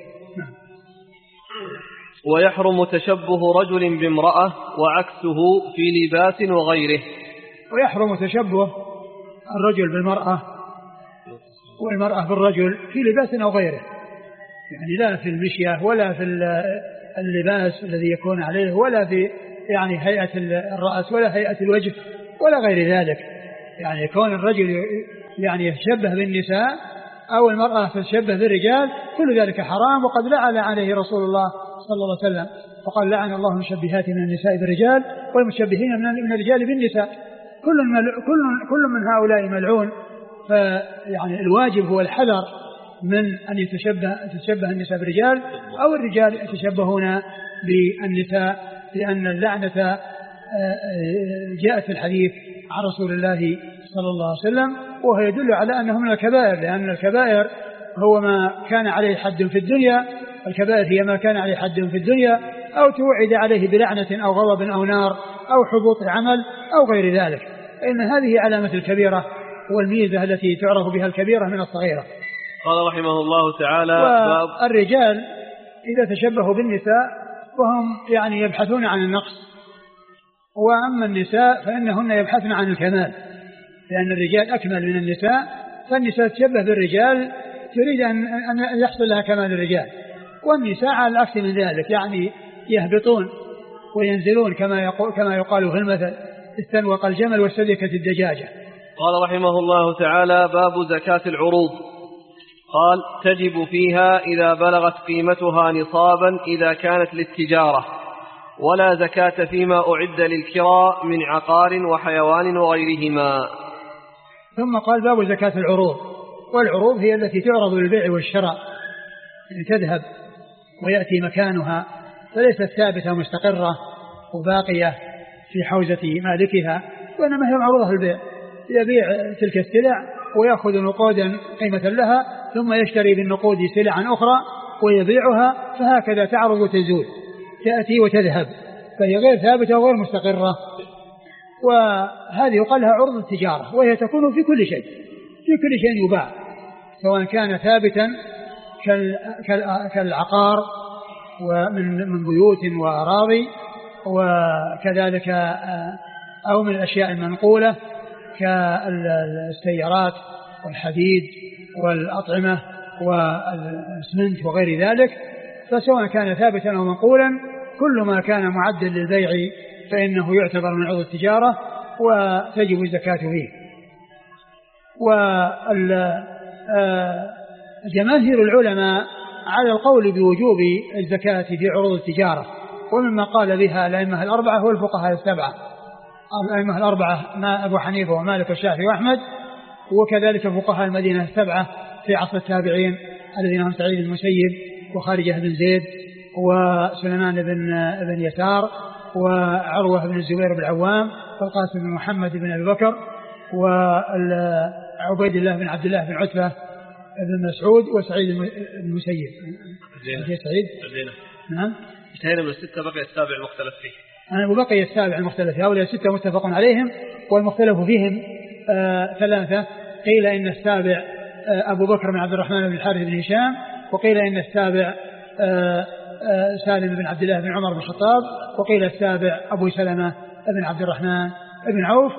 ويحرم تشبه رجل بامرأة وعكسه في لباس وغيره. ويحرم تشبه الرجل بالمرأة والمرأة بالرجل في لباس أو غيره، يعني لا في المشية ولا في اللباس الذي يكون عليه ولا في يعني هيئة الرأس ولا هيئة الوجه ولا غير ذلك. يعني يكون الرجل يعني يتشبه بالنساء أو المرأة تتشبه بالرجال، كل ذلك حرام، وقد لعن عليه رسول الله صلى الله عليه وسلم فقال لعن الله المشبهات من النساء بالرجال والمشبهين من الرجال بالنساء، كل من هؤلاء ملعون. فيعني الواجب هو الحذر من أن تتشبه النساء بالرجال أو الرجال يتشبهون بالنساء، لأن اللعنة جاءت في الحديث عن رسول الله صلى الله عليه وسلم، وهو يدل على أنه من الكبائر، لأن الكبائر هو ما كان عليه حد في الدنيا، الكبائر هي ما كان عليه حد في الدنيا أو توعد عليه بلعنة أو غضب أو نار أو حبوط عمل أو غير ذلك، فإن هذه علامة الكبيرة والميزة التي تعرف بها الكبيرة من الصغيرة. قال رحمه الله تعالى: والرجال إذا تشبهوا بالنساء وهم يعني يبحثون عن النقص، وأما النساء فإنهن يبحثن عن الكمال، لأن الرجال أكمل من النساء، فالنساء تشبه بالرجال تريد أن يحصل لها كمال الرجال، والنساء على العكس من ذلك، يعني يهبطون وينزلون كما يقال في المثل: استنوق الجمل واستدكت الدجاجة. قال رحمه الله تعالى: باب زكاة العروض. قال: تجب فيها إذا بلغت قيمتها نصابا إذا كانت للتجارة، ولا زكاة فيما أعد للكراء من عقار وحيوان وغيرهما. ثم قال: باب زكاة العروض. والعروض هي التي تعرض للبيع والشراء، يعني تذهب ويأتي مكانها، فليست ثابتة مستقرة وباقية في حوزة مالكها، وإنما هي معروضة للبيع، يبيع تلك السلع ويأخذ نقودا قيمة لها، ثم يشتري بالنقود سلعا أخرى ويبيعها، فهكذا تعرض وتزول، تأتي وتذهب، فهي غير ثابتة وغير مستقرة. وهذه يقال لها عروض التجارة، وهي تكون في كل شيء، في كل شيء يباع، سواء كان ثابتا كالعقار ومن بيوت وأراضي، وكذلك أو من الأشياء المنقولة كالسيارات والحديد والأطعمة والسمنت وغير ذلك. فسواء كان ثابتا أو منقولا، كل ما كان معدا للبيع فإنه يعتبر من عروض التجارة وتجب الزكاة فيه. وجماهير العلماء على القول بوجوب الزكاة في عروض التجارة، ومما قال بها الأئمة الأربعة والفقهاء السبعة. الأئمة الأربعة أبو حنيفة ومالك والشافعي وأحمد، وكذلك فقهاء المدينة السبعة في عصر التابعين الذين هم سعيد بن المسيب وخارجة بن زيد وسليمان بن يسار وعروة بن الزبير بن العوام والقاسم بن محمد بن أبي بكر وعبيد الله بن عبد الله بن عتبة بن مسعود وسعيد بن المسيب. سعيد نعم. انتهينا من الستة، بقي السابع المختلف فيه. وبقي السابع المختلف، هؤلاء الستة متفق عليهم، والمختلف فيهم ثلاثة. قيل إن السابع أبو بكر بن عبد الرحمن بن الحارث بن هشام، وقيل إن السابع سالم بن عبد الله بن عمر بن الخطاب، وقيل السابع أبو سلمة بن عبد الرحمن بن عوف.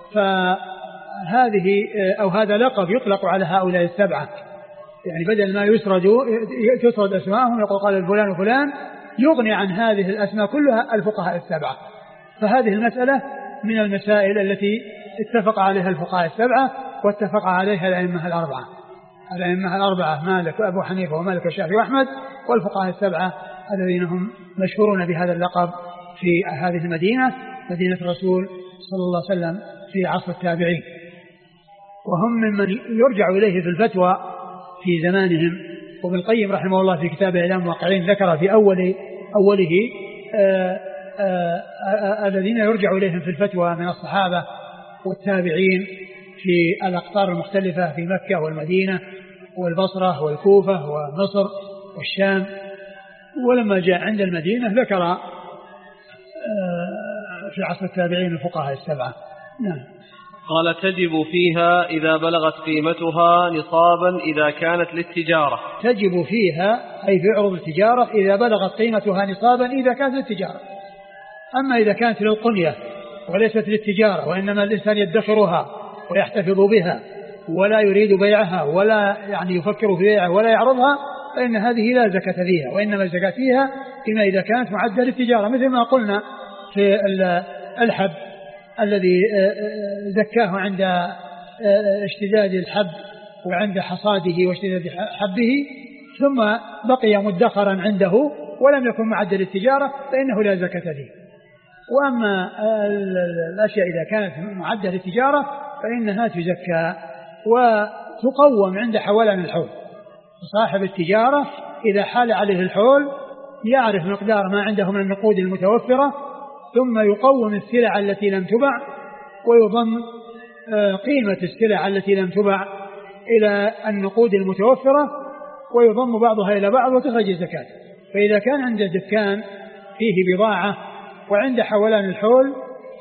فهذه أو هذا لقب يطلق على هؤلاء السبعة، يعني بدل ما تسرد أسماءهم يقول قال الفلان وفلان، يغني عن هذه الأسماء كلها الفقهاء السبعة. فهذه المسألة من المسائل التي اتفق عليها الفقهاء السبعة واتفق عليها الأئمة الأربعة. الأئمة الأربعة مالك وأبو حنيفة ومالك والشافعي وأحمد، والفقهاء السبعة الذين هم مشهورون بهذا اللقب في هذه المدينة، مدينة الرسول صلى الله عليه وسلم في عصر التابعين، وهم ممن يرجع إليه في الفتوى في زمانهم. وابن القيم رحمه الله في كتاب إعلام الواقعين ذكر في أوله الذين يرجع إليهم في الفتوى من الصحابة والتابعين في الأقطار المختلفة في مكة والمدينة والبصرة والكوفة ومصر والشام. ولما جاء عند المدينة ذكر في عصر التابعين الفقهاء السبعة. نعم. قال تجب فيها إذا بلغت قيمتها نصابا إذا كانت للتجارة. تجب فيها أي في عروض التجارة إذا بلغت قيمتها نصابا إذا كانت للتجارة. أما إذا كانت للقنية وليست للتجارة وإنما الإنسان يدخرها ويحتفظ بها ولا يريد بيعها ولا يعني يفكر في بيعها ولا يعرضها، فإن هذه لا زكاة فيها، وإنما الزكاة فيها فيما إذا كانت معدة للتجارة، مثل ما قلنا في الحب الذي زكاه عند اشتداد الحب وعند حصاده واشتداد حبه، ثم بقي مدخرا عنده ولم يكن معدة للتجارة فإنه لا زكاة فيه. وأما الأشياء إذا كانت معدة للتجارة فإنها تزكى وتقوم عند حولان الحول. صاحب التجارة إذا حال عليه الحول يعرف مقدار ما عنده من النقود المتوفرة، ثم يقوم السلع التي لم تبع ويضم قيمة السلع التي لم تبع إلى النقود المتوفرة ويضم بعضها إلى بعض وتخرج الزكاة. فإذا كان عنده دكان فيه بضاعة وعند حولان الحول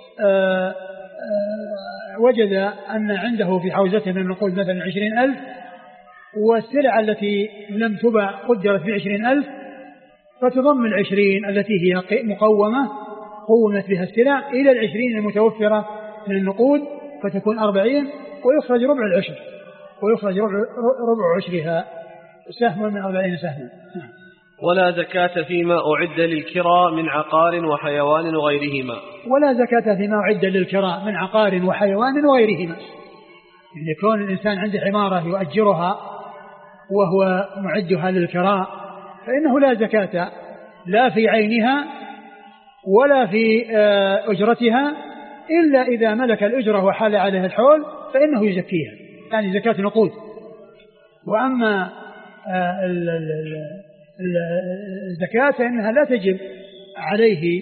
وجد أن عنده في حوزته من النقود مثلا 20,000 والسلع التي لم تبع قدرت ب20,000، فتضم 20 التي هي مقومة قومت بها السلع إلى 20 المتوفرة من النقود فتكون 40، ويخرج ربع العشر، ويخرج ربع عشرها سهم من 40 سهما. ولا زكاة فيما أعد للكراء من عقار وحيوان وغيرهما. ولا زكاة فيما أعد للكراء من عقار وحيوان وغيرهما. يعني يكون الإنسان عنده عمارة يؤجرها وهو معدها للكراء فإنه لا زكاة لا في عينها ولا في أجرتها إلا إذا ملك الأجرة وحال عليها الحول فإنه يزكيها، يعني زكاة نقود. وأما الزكاة فإنها لا تجب عليه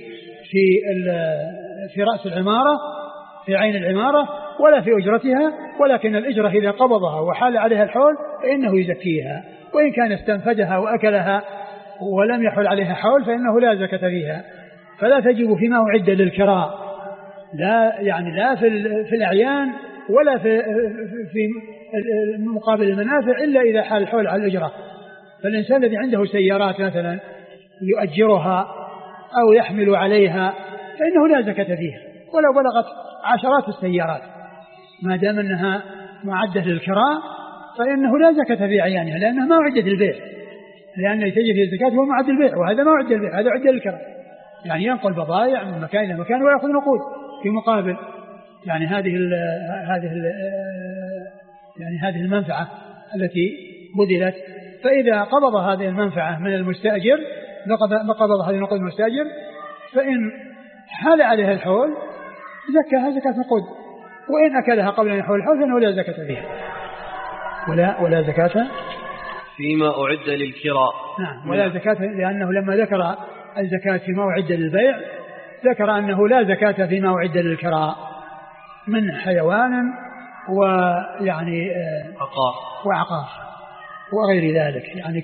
في رأس العمارة في عين العمارة ولا في أجرتها، ولكن الأجرة إذا قبضها وحال عليها الحول فإنه يزكيها، وإن كان استنفدها وأكلها ولم يحل عليها حول فإنه لا زكاة فيها. فلا تجب فيما أعد للكراء، لا في الأعيان ولا في مقابل المنافع إلا إذا حال الحول على الأجرة. فالإنسان الذي عنده سيارات مثلا يؤجرها أو يحمل عليها فإنه لا زكاة فيها ولو بلغت عشرات السيارات، ما دام أنها معدة للكراء فإنه لا زكاة في أعيانها لأنها ما عدت للبيع، لأن يتجه في الزكاة هو معد البيع، وهذا ما عد البيع، هذا عد للكراء، يعني ينقل بضائع من مكان إلى مكان ويأخذ نقود في مقابل يعني هذه المنفعة التي بذلت. فإذا قبض هذه المنفعة من المستأجر قبض هذه النقود المستأجر، فإن حال عليها الحول زكاها زكاة نقود، وإن أكلها قبل أن يحول الحول فإنه لا زكاة فيها ولا زكاة فيما أعد للكراء. نعم، ولا زكاة، لأنه لما ذكر الزكاة فيما أعد للبيع ذكر أنه لا زكاة فيما أعد للكراء من حيوان ويعني وعقار وغير ذلك، يعني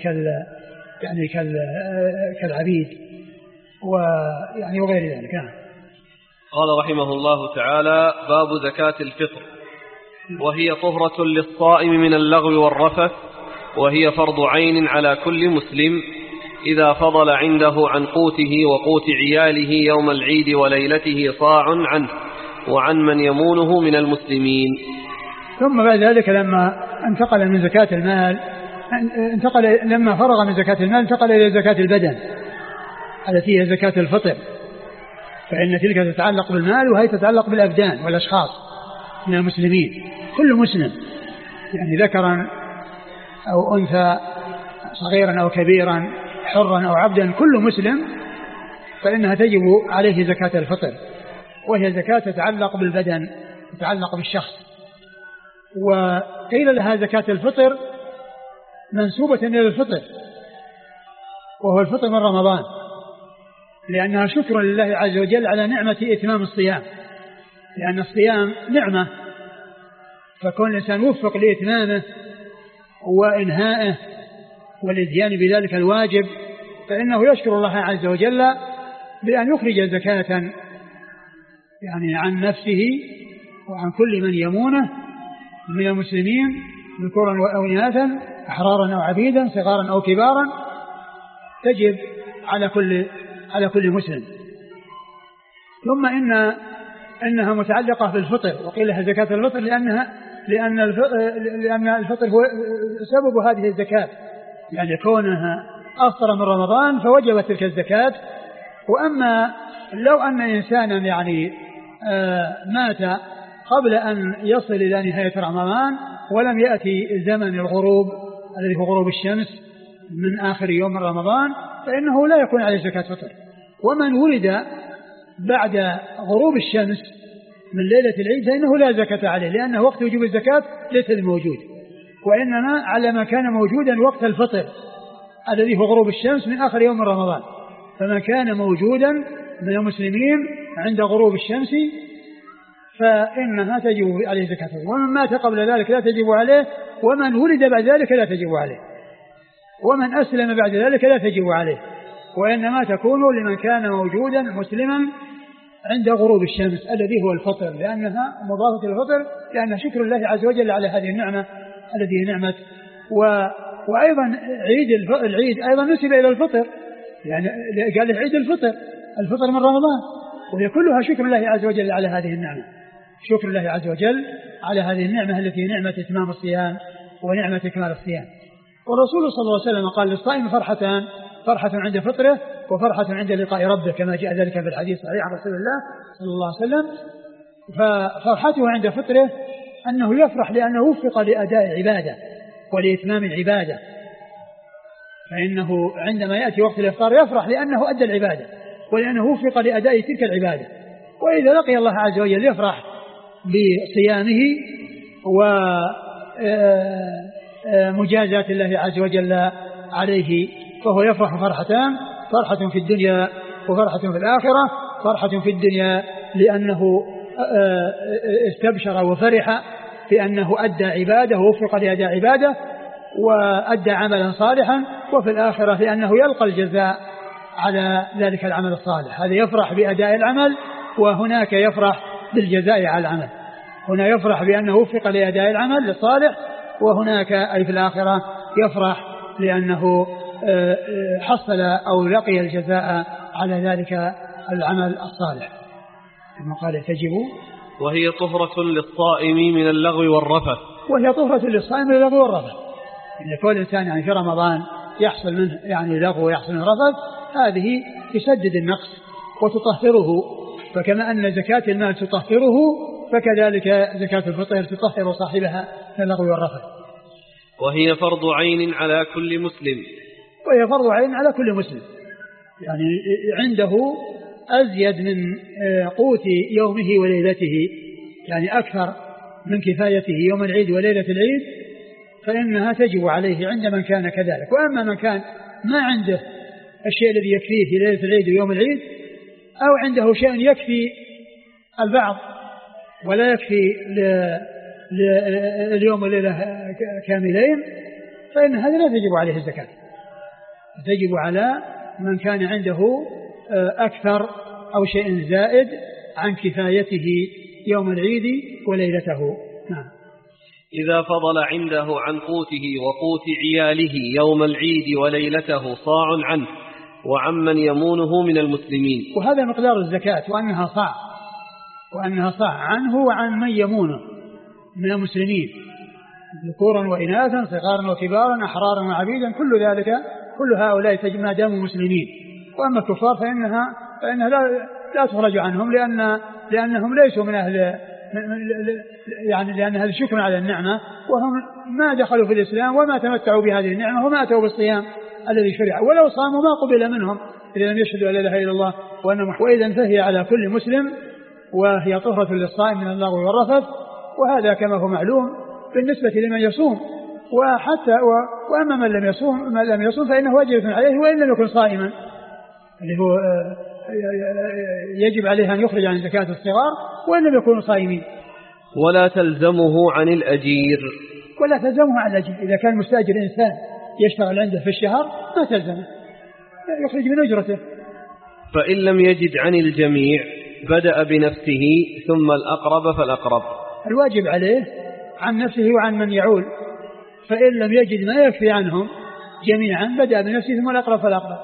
كالعبيد ويعني وغير ذلك. قال رحمه الله تعالى: باب زكاة الفطر، وهي طهرة للصائم من اللغو والرفث، وهي فرض عين على كل مسلم إذا فضل عنده عن قوته وقوت عياله يوم العيد وليلته صاع عنه وعن من يمونه من المسلمين. ثم بعد ذلك لما انتقل من زكاة المال لما فرغ من زكاة المال انتقل إلى زكاة البدن التي هي زكاة الفطر، فإن تلك تتعلق بالمال وهي تتعلق بالأبدان والأشخاص من المسلمين، كل مسلم يعني ذكرا أو أنثى، صغيرا أو كبيرا، حرا أو عبدا كل مسلم فإنها تجب عليه زكاة الفطر، وهي زكاة تتعلق بالبدن، تتعلق بالشخص. وقيل لها زكاة الفطر منسوبة إلى الفطر، وهو الفطر من رمضان، لأنها شكر لله عز وجل على نعمة إتمام الصيام، لأن الصيام نعمة، فكون الإنسان يوفق لإتمامه وإنهائه والإتيان بذلك الواجب فإنه يشكر الله عز وجل بأن يخرج زكاة يعني عن نفسه وعن كل من يمونه من المسلمين ذكورا أو إناثا، أحرارا أو عبيدا، صغارا أو كبارا، تجب على كل مسلم. ثم إنها متعلقة بالفطر، وقيل لها زكاة الفطر لأن الفطر هو سبب هذه الزكاة، يعني كونها أفطر من رمضان فوجبت تلك الزكاة. وأما لو أن إنسانا يعني مات قبل أن يصل إلى نهاية رمضان ولم يأتي زمن الغروب الذي هو غروب الشمس من آخر يوم من رمضان فإنه لا يكون عليه زكاة فطر. ومن ولد بعد غروب الشمس من ليلة العيد فإنه لا زكاة عليه، لأنه وقت وجوب الزكاة ليس الموجود، وإنما على ما كان موجودا وقت الفطر الذي هو غروب الشمس من آخر يوم من رمضان. فمن كان موجودا من المسلمين عند غروب الشمس فإنها تجب عليه زكاة، ومن مات قبل ذلك لا تجب عليه، ومن ولد بعد ذلك لا تجب عليه، ومن أسلم بعد ذلك لا تجب عليه، وإنما تكون لمن كان موجودا مسلما عند غروب الشمس الذي هو الفطر، لأنها مضافة الفطر، لأنها شكر الله عز وجل على هذه النعمة التي هي نعمة. وأيضا العيد أيضا نسب إلى الفطر، يعني قال عيد الفطر من رمضان، وهي كلها شكر الله عز وجل على هذه النعمة، شكر الله عز وجل على هذه النعمة التي نعمة إتمام الصيام ونعمة إكمال الصيام. والرسول صلى الله عليه وسلم قال للصائم فرحتان، فرحة عند فطره وفرحة عند لقاء ربه، كما جاء ذلك في الحديث الصحيح عن رسول الله صلى الله عليه وسلم. ففرحته عند فطره أنه يفرح لأنه وفق لأداء عبادة ولإتمام العبادة، فإنه عندما يأتي وقت الإفطار يفرح لأنه أدى العبادة ولأنه وفق لأداء تلك العبادة. وإذا لقي الله عز وجل يفرح بصيامه ومجازات الله عز وجل عليه، فهو يفرح فرحتان، فرحة في الدنيا وفرحة في الآخرة. فرحة في الدنيا لأنه استبشر وفرح بأنه أدى عبادة ووفق لأداء عبادة وأدى عملا صالحا، وفي الآخرة لأنه يلقى الجزاء على ذلك العمل الصالح. هذا يفرح بأداء العمل، وهناك يفرح بالجزاء على العمل. هنا يفرح بأنه وفق لأداء العمل الصالح، وهناك أي في الآخرة يفرح لأنه حصل أو لقي الجزاء على ذلك العمل الصالح. كما قال تجب، وهي طهرة للصائم من اللغو والرفث. وهي طهرة للصائم من اللغو والرفث، يعني كل إنسان يعني في رمضان يحصل منه يعني لغو ويحصل منه رفث، هذه تسدد النقص وتطهره. فكما أن زكاة المال تطهره فكذلك زكاة الفطر تطهر صاحبها من اللغو والرفث. وهي فرض عين على كل مسلم. وهي فرض عين على كل مسلم، يعني عنده أزيد من قوت يومه وليلته، يعني أكثر من كفايته يوم العيد وليلة العيد، فإنها تجب عليه عند من كان كذلك. وأما من كان ما عنده الشيء الذي يكفيه في ليلة العيد ويوم العيد، أو عنده شيء يكفي البعض ولا يكفي اليوم والليلة كاملين، فإن هذا لا تجب عليه الزكاة. تجب على من كان عنده أكثر أو شيء زائد عن كفايته يوم العيد وليلته. نعم. إذا فضل عنده عن قوته وقوت عياله يوم العيد وليلته صاع عنه وعمن يمونه من المسلمين. وهذا مقدار الزكاة، وأنها صاع عنه وعن من يمونه من المسلمين ذكورا وإناثا، صغارا وكبارا، أحرارا وعبيدا، كل ذلك كل هؤلاء ما داموا مسلمين. وأما الكفار فإنها لا تخرج عنهم، لأنهم ليسوا من أهل يعني لأن هذا شكر على النعمة، وهم ما دخلوا في الإسلام وما تمتعوا بهذه النعمة وما أتوا بالصيام الذي شرع، ولو صاموا ما قبل منهم إذا لم يشهدوا أن لا إله إلا الله وإذا فهي على كل مسلم، وهي طهرة للصائم من اللغو والرفث، وهذا كما هو معلوم بالنسبة لمن يصوم. وأما من لم يصوم فإنه واجب عليه وإن لم يكن صائما، اللي هو يجب عليه أن يخرج عن زكاة الصغار وإن لم يكونوا صائمين. ولا تلزمه عن الأجير، ولا تلزمه عن الأجير. إذا كان مستأجر إنسان يشتغل عنده في الشهر ما تلزمه، يخرج من أجرته. فإن لم يجد عن الجميع بدأ بنفسه ثم الأقرب فالأقرب. الواجب عليه عن نفسه وعن من يعول، فإن لم يجد ما يكفي عنهم جميعا بدأ بنفسه ثم الأقرب فالأقرب.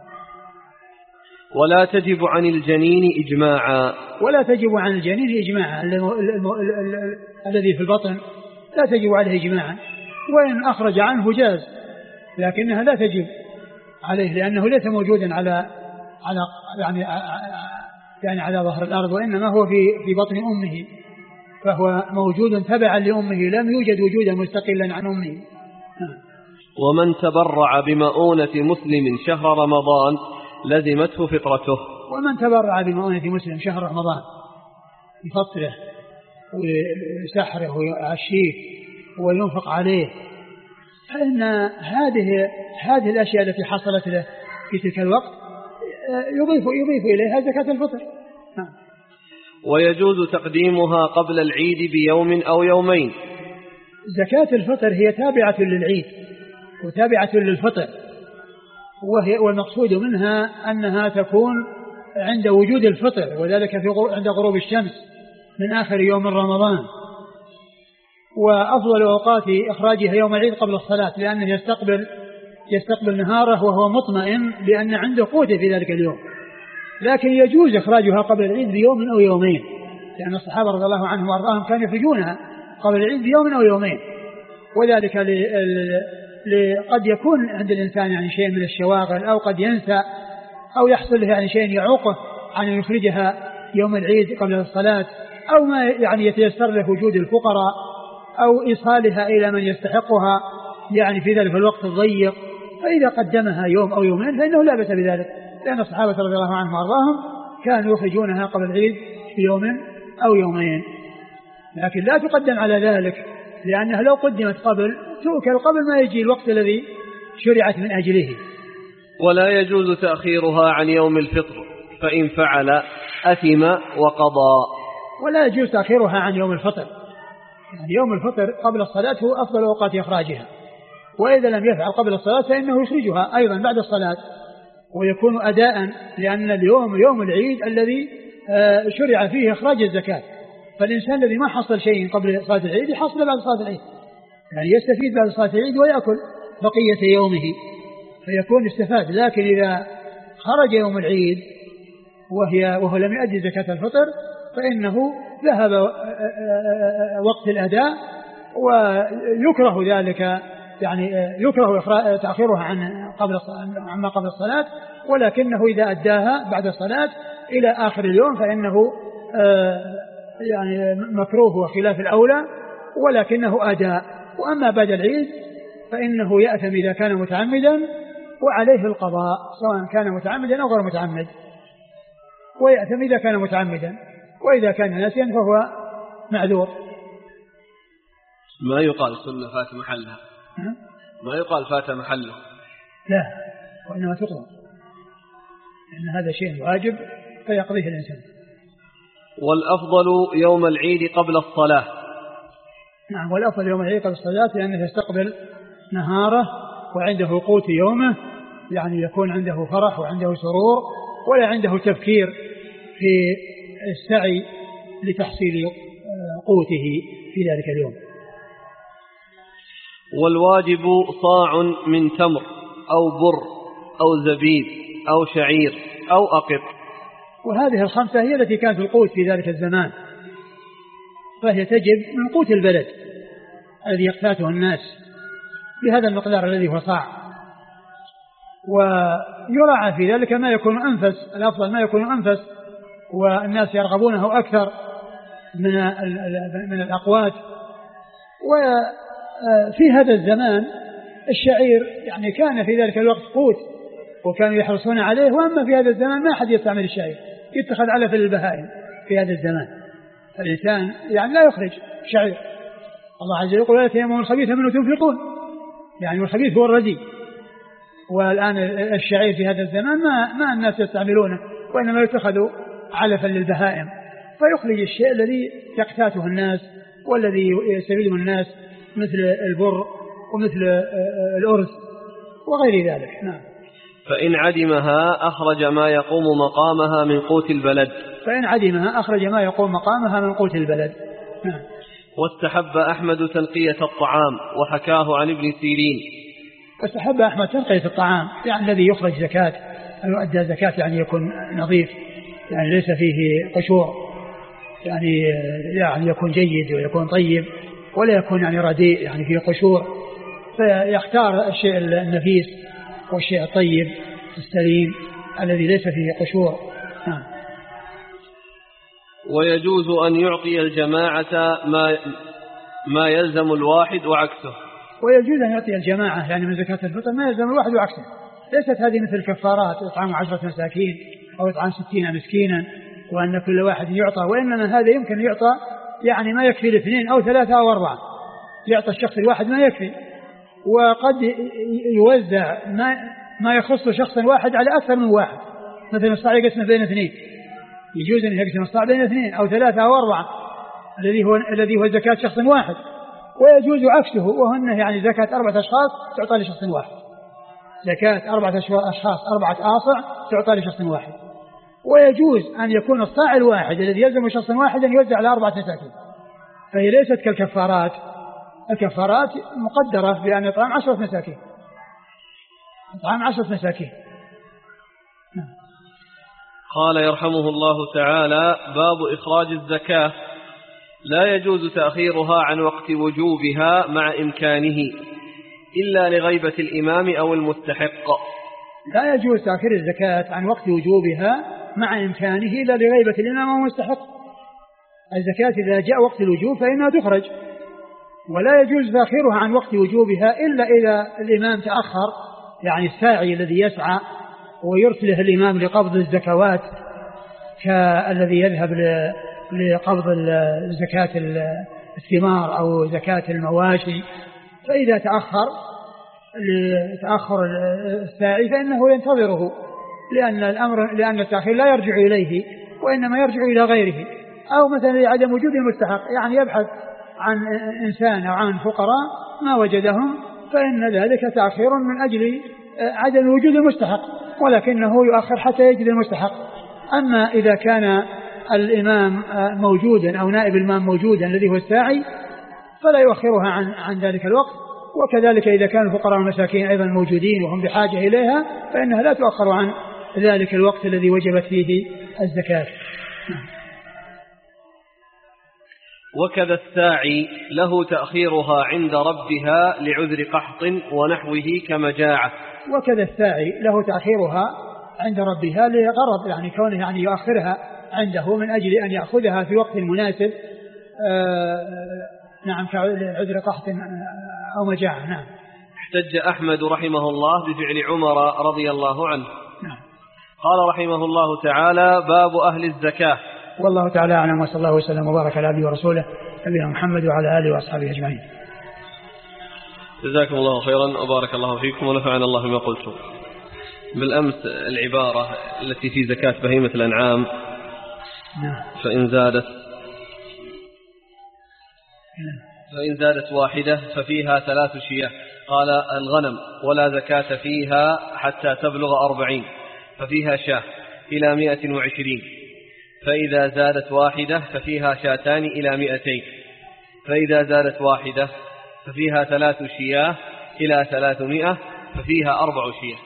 ولا تجب عن الجنين إجماعا، ولا تجب عن الجنين إجماعا، الذي في البطن لا تجب عليه إجماعا، وإن أخرج عنه جاز، لكنها لا تجب عليه لأنه ليس موجودا يعني على ظهر الأرض، وإنما هو في بطن أمه، فهو موجود تبعا لأمه، لم يوجد وجودا مستقلا عن أمه. ومن تبرع بمؤونة مسلم شهر رمضان لزمته فطرته. ومن تبرع بمؤونة مسلم شهر رمضان يفطره ويسحره ويعشيه وينفق عليه، فإن هذه الأشياء التي حصلت له في تلك الوقت يضيف إليها زكاة الفطر. ويجوز تقديمها قبل العيد بيوم أو يومين. زكاة الفطر هي تابعة للعيد وتابعة للفطر، والمقصود منها أنها تكون عند وجود الفطر، وذلك عند غروب الشمس من آخر يوم رمضان. وأفضل أوقات إخراجها يوم العيد قبل الصلاة، لأنه يستقبل نهاره وهو مطمئن بأن عنده قوته في ذلك اليوم. لكن يجوز إخراجها قبل العيد بيوم أو يومين، لأن الصحابة رضي الله عنهم وأرضاهم كانوا يخرجونها قبل العيد بيوم أو يومين، وذلك قد يكون عند الإنسان يعني شيء من الشواغل، أو قد ينسى، أو يحصل له يعني شيء يعوقه عن أن يخرجها يوم العيد قبل الصلاة، أو ما يعني يتيسر له وجود الفقراء أو إيصالها إلى من يستحقها يعني في ذلك الوقت الضيق، فإذا قدمها يوم أو يومين فإنه لا بأس بذلك، لأن الصحابة رضي الله عنهم وأرضاهم كانوا يخرجونها قبل العيد في يوم أو يومين. لكن لا تقدم على ذلك، لأنها لو قدمت قبل تؤكل قبل ما يجي الوقت الذي شرعت من أجله. ولا يجوز تأخيرها عن يوم الفطر، فإن فعل أثم وقضى. ولا يجوز تأخيرها عن يوم الفطر، يعني يوم الفطر قبل الصلاة هو أفضل أوقات إخراجها، وإذا لم يفعل قبل الصلاة فإنه يخرجها أيضا بعد الصلاة ويكون أداء، لأن اليوم يوم العيد الذي شرع فيه إخراج الزكاة، فالإنسان الذي ما حصل شيء قبل صلاة العيد يحصل بعد صلاة العيد، يعني يستفيد بعد صلاة العيد ويأكل بقية يومه فيكون استفاد. لكن إذا خرج يوم العيد وهو لم يؤدي زكاة الفطر فإنه ذهب وقت الأداء، ويكره ذلك، يعني يكره تأخيرها عما قبل الصلاة، ولكنه إذا أداها بعد الصلاة إلى آخر اليوم فإنه يعني مكروه وخلاف الأولى، ولكنه أداء. وأما بعد العيد فإنه يأثم إذا كان متعمدا وعليه القضاء سواء كان متعمدا أو غير متعمد، ويأثم إذا كان متعمدا، وإذا كان ناسيا فهو معذور. ما يقال سنة فات محلها، ما يقال فات محله، لا، وإنما تقضى، لأن هذا شيء واجب فيقضيه الإنسان. والأفضل يوم العيد قبل الصلاة. نعم، والأفضل يوم العيد قبل الصلاة، لأنه يستقبل نهاره وعنده قوت يومه، يعني يكون عنده فرح وعنده سرور ولا عنده تفكير في السعي لتحصيل قوته في ذلك اليوم. والواجب صاع من تمر أو بر أو زبيب أو شعير أو أقط. وهذه الخمسة هي التي كانت القوت في ذلك الزمان، فهي تجب من قوت البلد الذي يقتاته الناس بهذا المقدار الذي هو صاع، ويراعى في ذلك ما يكون أنفس، الأفضل ما يكون أنفس والناس يرغبونه أكثر، من الأقوات. وفي هذا الزمان الشعير يعني كان في ذلك الوقت قوت وكانوا يحرصون عليه، وأما في هذا الزمان ما أحد يستعمل الشعير، يتخذ علف للبهائم في هذا الزمان. الإنسان يعني لا يخرج شعير، الله عز وجل يقول ولا تيمموا الخبيث منه تنفقون، يعني الخبيث هو الرديء. والآن الشعير في هذا الزمان ما الناس يستعملونه، وإنما يتخذ علفا للبهائم، فيخرج الشيء الذي يقتاته الناس والذي يستفيده الناس مثل البر ومثل الأرز وغير ذلك. نعم. فإن عدمها أخرج ما يقوم مقامها من قوت البلد. فإن عدمها أخرج ما يقوم مقامها من قوت البلد. نعم. واستحب أحمد تنقية الطعام وحكاه عن ابن سيرين. واستحب أحمد تنقية الطعام، يعني الذي يخرج زكاة أو يؤدى زكاة يعني يكون نظيف، يعني ليس فيه قشور، يعني يكون جيد ويكون طيب، ولا يكون يعني رديء يعني فيه قشور، فيختار الشيء النفيس والشيء الطيب السليم الذي ليس فيه قشور. نعم. ويجوز أن يعطي الجماعة ما يلزم الواحد وعكسه. ويجوز أن يعطي الجماعة يعني من زكاة الفطر ما يلزم الواحد وعكسه. ليست هذه مثل الكفارات إطعام 10 مساكين أو إطعام 60 مسكينا وأن كل واحد يعطى، وإنما هذا يمكن يعطى يعني ما يكفي الاثنين أو 3 أو 4، يعطى الشخص الواحد ما يكفي، وقد يوزع ما يخص شخصا واحد على أكثر من واحد، مثل الصاع يقسم بين 2، يجوز أن يقسم الصاع بين 2 أو 3 أو 4 الذي هو زكاة شخص واحد. ويجوز عكسه، وهن يعني زكاة 4 أشخاص تعطى لشخص واحد، زكاة 4 أشخاص 4 آصع تعطى لشخص واحد. ويجوز أن يكون الصاع الواحد الذي يلزم شخصا واحدا يوزع على 4 مساكين، فهي ليست كالكفارات. الكفارات مقدرة بأن يطعم 10 مساكين، يطعم 10 مساكين. قال يرحمه الله تعالى: باب إخراج الزكاة. لا يجوز تأخيرها عن وقت وجوبها مع إمكانه إلا لغيبة الإمام أو المستحق. لا يجوز تأخير الزكاة عن وقت وجوبها مع إمكانه إلا لغيبة الإمام أو المستحق. الزكاة إذا جاء وقت الوجوب فإنها تخرج، ولا يجوز تأخيرها عن وقت وجوبها إلا إذا الإمام تأخر، يعني الساعي الذي يسعى ويرسله الإمام لقبض الزكوات كالذي يذهب لقبض زكاة الثمار أو زكاة المواشي، فإذا تأخر الساعي فإنه ينتظره، لأن التأخير لا يرجع إليه وإنما يرجع إلى غيره، أو مثلا لعدم وجود المستحق، يعني يبحث عن إنسان أو عن فقراء ما وجدهم، فإن ذلك تأخير من أجل عدم وجود المستحق، ولكنه يؤخر حتى يجد المستحق. أما إذا كان الإمام موجودا أو نائب الإمام موجودا الذي هو الساعي فلا يؤخرها عن ذلك الوقت. وكذلك إذا كان الفقراء والمساكين أيضا موجودين وهم بحاجة إليها فإنها لا تؤخر عن ذلك الوقت الذي وجبت فيه الزكاة. وكذا الساعي له تأخيرها عند ربها لعذر قحط ونحوه كمجاعة. وكذا الساعي له تأخيرها عند ربها لغرض، يعني كونه يعني يؤخرها عنده من أجل أن يأخذها في وقت مناسب، نعم، كعذر قحط أو مجاعة. نعم. احتج أحمد رحمه الله بفعل عمر رضي الله عنه. نعم. قال رحمه الله تعالى: باب أهل الزكاة. والله تعالى أعلم، وصلى الله وسلم وبارك على عبده ورسوله نبينا محمد وعلى آله وأصحابه أجمعين. جزاكم الله خيرا وبارك الله فيكم ونفعنا الله بما قلتم. بالأمس العبارة التي في زكاة بهيمة الأنعام فإن زادت واحدة ففيها 3 شياه. قال: الغنم ولا زكاة فيها حتى تبلغ 40 ففيها شاه إلى 120، فإذا زادت واحدة ففيها شاتان إلى 200، فإذا زادت واحدة ففيها 3 شياه إلى 300 ففيها 4 شياه.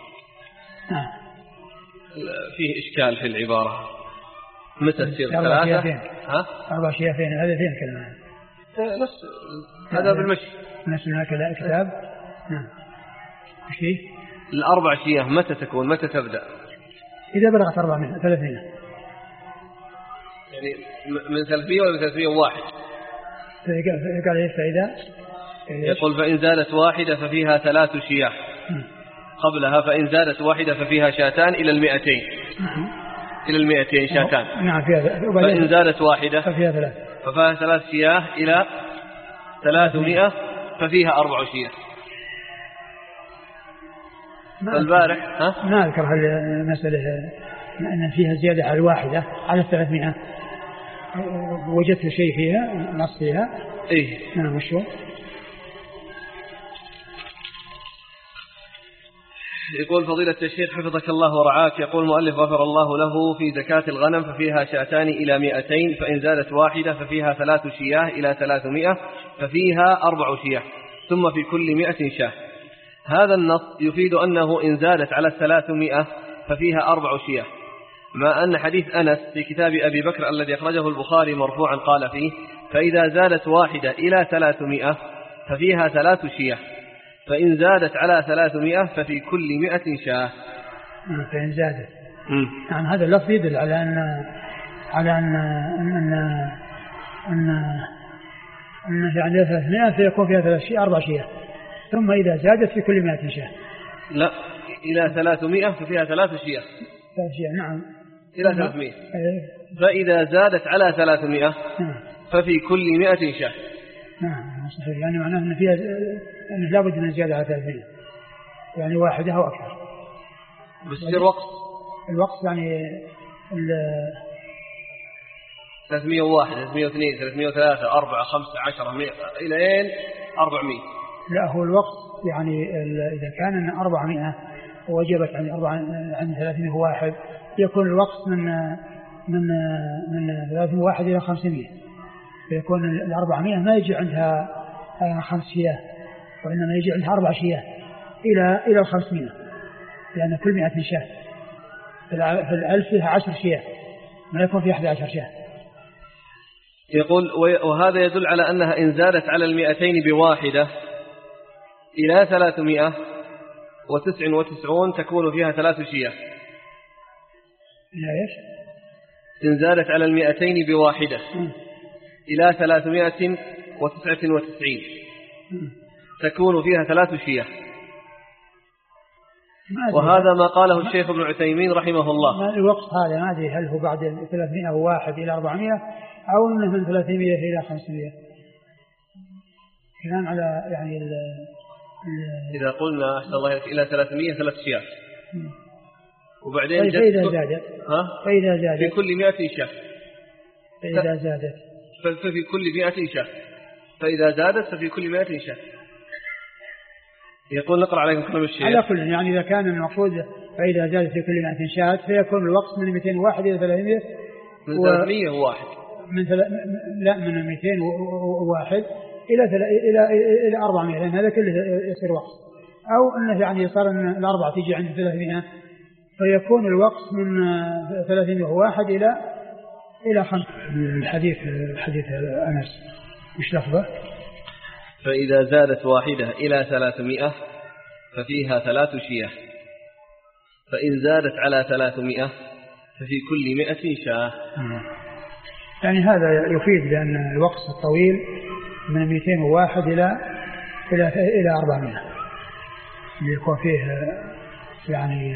فيه إشكال في العبارة، متى تصير 3؟ 4 شياه فين؟ هذا فين كلام؟ نفس هذا بالمشي نفس هكذا الكتاب. نعم. فيه ال4 شياه متى تكون؟ متى تبدأ؟ إذا بلغت 430. يعني من 300 ولا من 301؟ قال إيش فإذا يقول فإن زادت واحدة ففيها 3 شياه، قبلها فإن زادت واحدة ففيها شاتان إلى 200. إلى 200 شاتان. نعم فيها. فإن زادت واحدة ففيها 3 شياه إلى 300 ففيها 4 شياه. البارح ما أذكر هالمسألة أن فيها زيادة على الواحدة على 300. وجدت شيء فيها نص فيها. إيه نعم. وشو يقول فضيلة الشيخ حفظك الله ورعاك، يقول المؤلف غفر الله له في زكاة الغنم ففيها شاتان إلى 200 فإن زادت واحدة ففيها 3 شياه إلى 300 ففيها 4 شياه ثم في كل 100 شاه. هذا النص يفيد أنه إن زادت على 300 ففيها 4 شياه، ما أن حديث أنس في كتاب أبي بكر الذي أخرجه البخاري مرفوعا قال فيه فإذا زادت واحدة إلى 300 ففيها 3 شياه فإن زادت على 300 ففي كل 100 شاه. فإن زادت يعني هذا اللفظ يدل على أن يعني 300 فيكون فيها 4 شياه، ثم إذا زادت في كل 100 شاه. لا، إلى 300 ففيها 3 شياه. 3 شياه نعم. إلى 300 فإذا زادت على 300 ففي كل 100 شاه. نعم صحيح. يعني معناه أن فيها أنه لا بد من زيادة على 300 يعني واحدة أو أكثر. بس الوقت يعني 301 302 303 4 5 10 100 إلى 400. لا هو الوقت يعني إذا كان 400 وجبت عن 300 واحد يكون الوقت من 301 إلى 500 فيكون 400 ما يجي عندها 5 شياه وإنما يجي عندها 4 شياه إلى 500 لأن كل 100 شاه في 1000 فيها 10 شياه ما يكون فيها 11 شاه. يقول وهذا يدل على أنها إن زادت على 200 بواحدة إلى 399 تكون فيها 3 شياه. لا إيش؟ إن زادت على 200 بواحدة إلى 399 تكون فيها 3 شياه. وهذا ما قاله الشيخ ابن عثيمين رحمه الله. الوقت هذا ما أدري هل هو بعد 301 إلى 400 أو أنه من 300 إلى 500 كلام على يعني إذا قلنا أحسن الله إلى 300 3 شياه وبعدين فإذا زادت في كل 100 شاه فإذا زادت ففي كل 100 شاه فإذا زادت ففي كل 100 شاه. يقول نقرأ عليكم كلام الشيخ. على كل يعني إذا كان المقصود فإذا زادت في كل 100 شاه فيكون الوقت من 201 إلى 300 من 301 لا من 201 إلى 400 لأن هذا كله يصير وقت أو أنه يعني صار أن الأربعة تيجي عند 300 فيكون الوقت من 301 إلى 5. حديث أنس مش لفظه فإذا زادت واحدة إلى 300 ففيها 3 شياه فإن زادت على 300 ففي كل 100 شاه. يعني هذا يفيد بأن الوقت الطويل من 201 إلى 400 يكون فيه يعني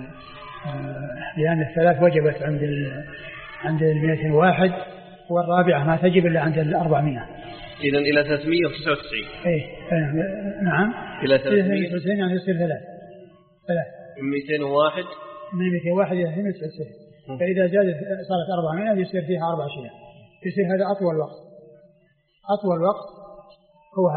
لأن الثلاث وجبت عند 201 والرابعة ما تجب إلا عند 400. إذن إلى 399. نعم إلى 399 يعني يصير 3 من 201 إلى 399 فإذا زادت صارت 400 يصير فيها 4 شياه يصير هذا أطول وقت هو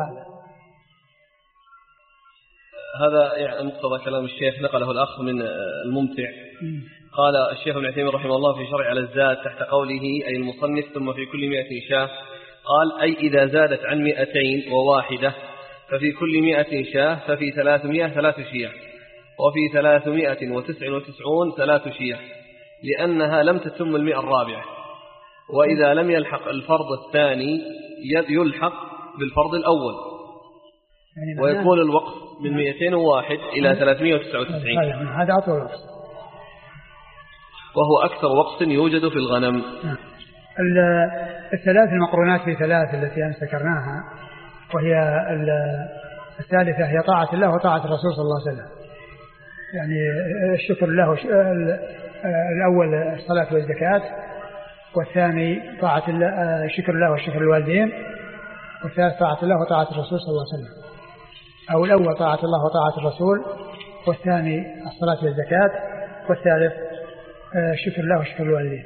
هذا يعني مقتضى كلام الشيخ نقله الأخ من الممتع. قال الشيخ ابن عثيمين رحمه الله في شرع على الزاد تحت قوله أي المصنف ثم في كل 100 شاه قال أي إذا زادت عن 201 ففي كل 100 شاه ففي 300 3 شياه وفي 399 3 شياه لأنها لم تتم 100 الرابعة وإذا لم يلحق الفرض الثاني يلحق بالفرض الأول يعني ويكون الوقت من 201 إلى 399 هذا أطول وقت وهو أكثر وقت يوجد في الغنم. الثلاث المقرونات في ثلاث التي أن ذكرناها، وهي الثالثة هي طاعة الله وطاعة الرسول صلى الله عليه وسلم، يعني الشكر له الأول الصلاة والزكاة، والثاني طاعة الله شكر الله وشكر الوالدين، والثالث طاعة الله وطاعة الرسول صلى الله عليه وسلم، أو الأول طاعة الله وطاعة الرسول، والثاني الصلاة والزكاة، والثالث شكر الله وشكر الوالدين.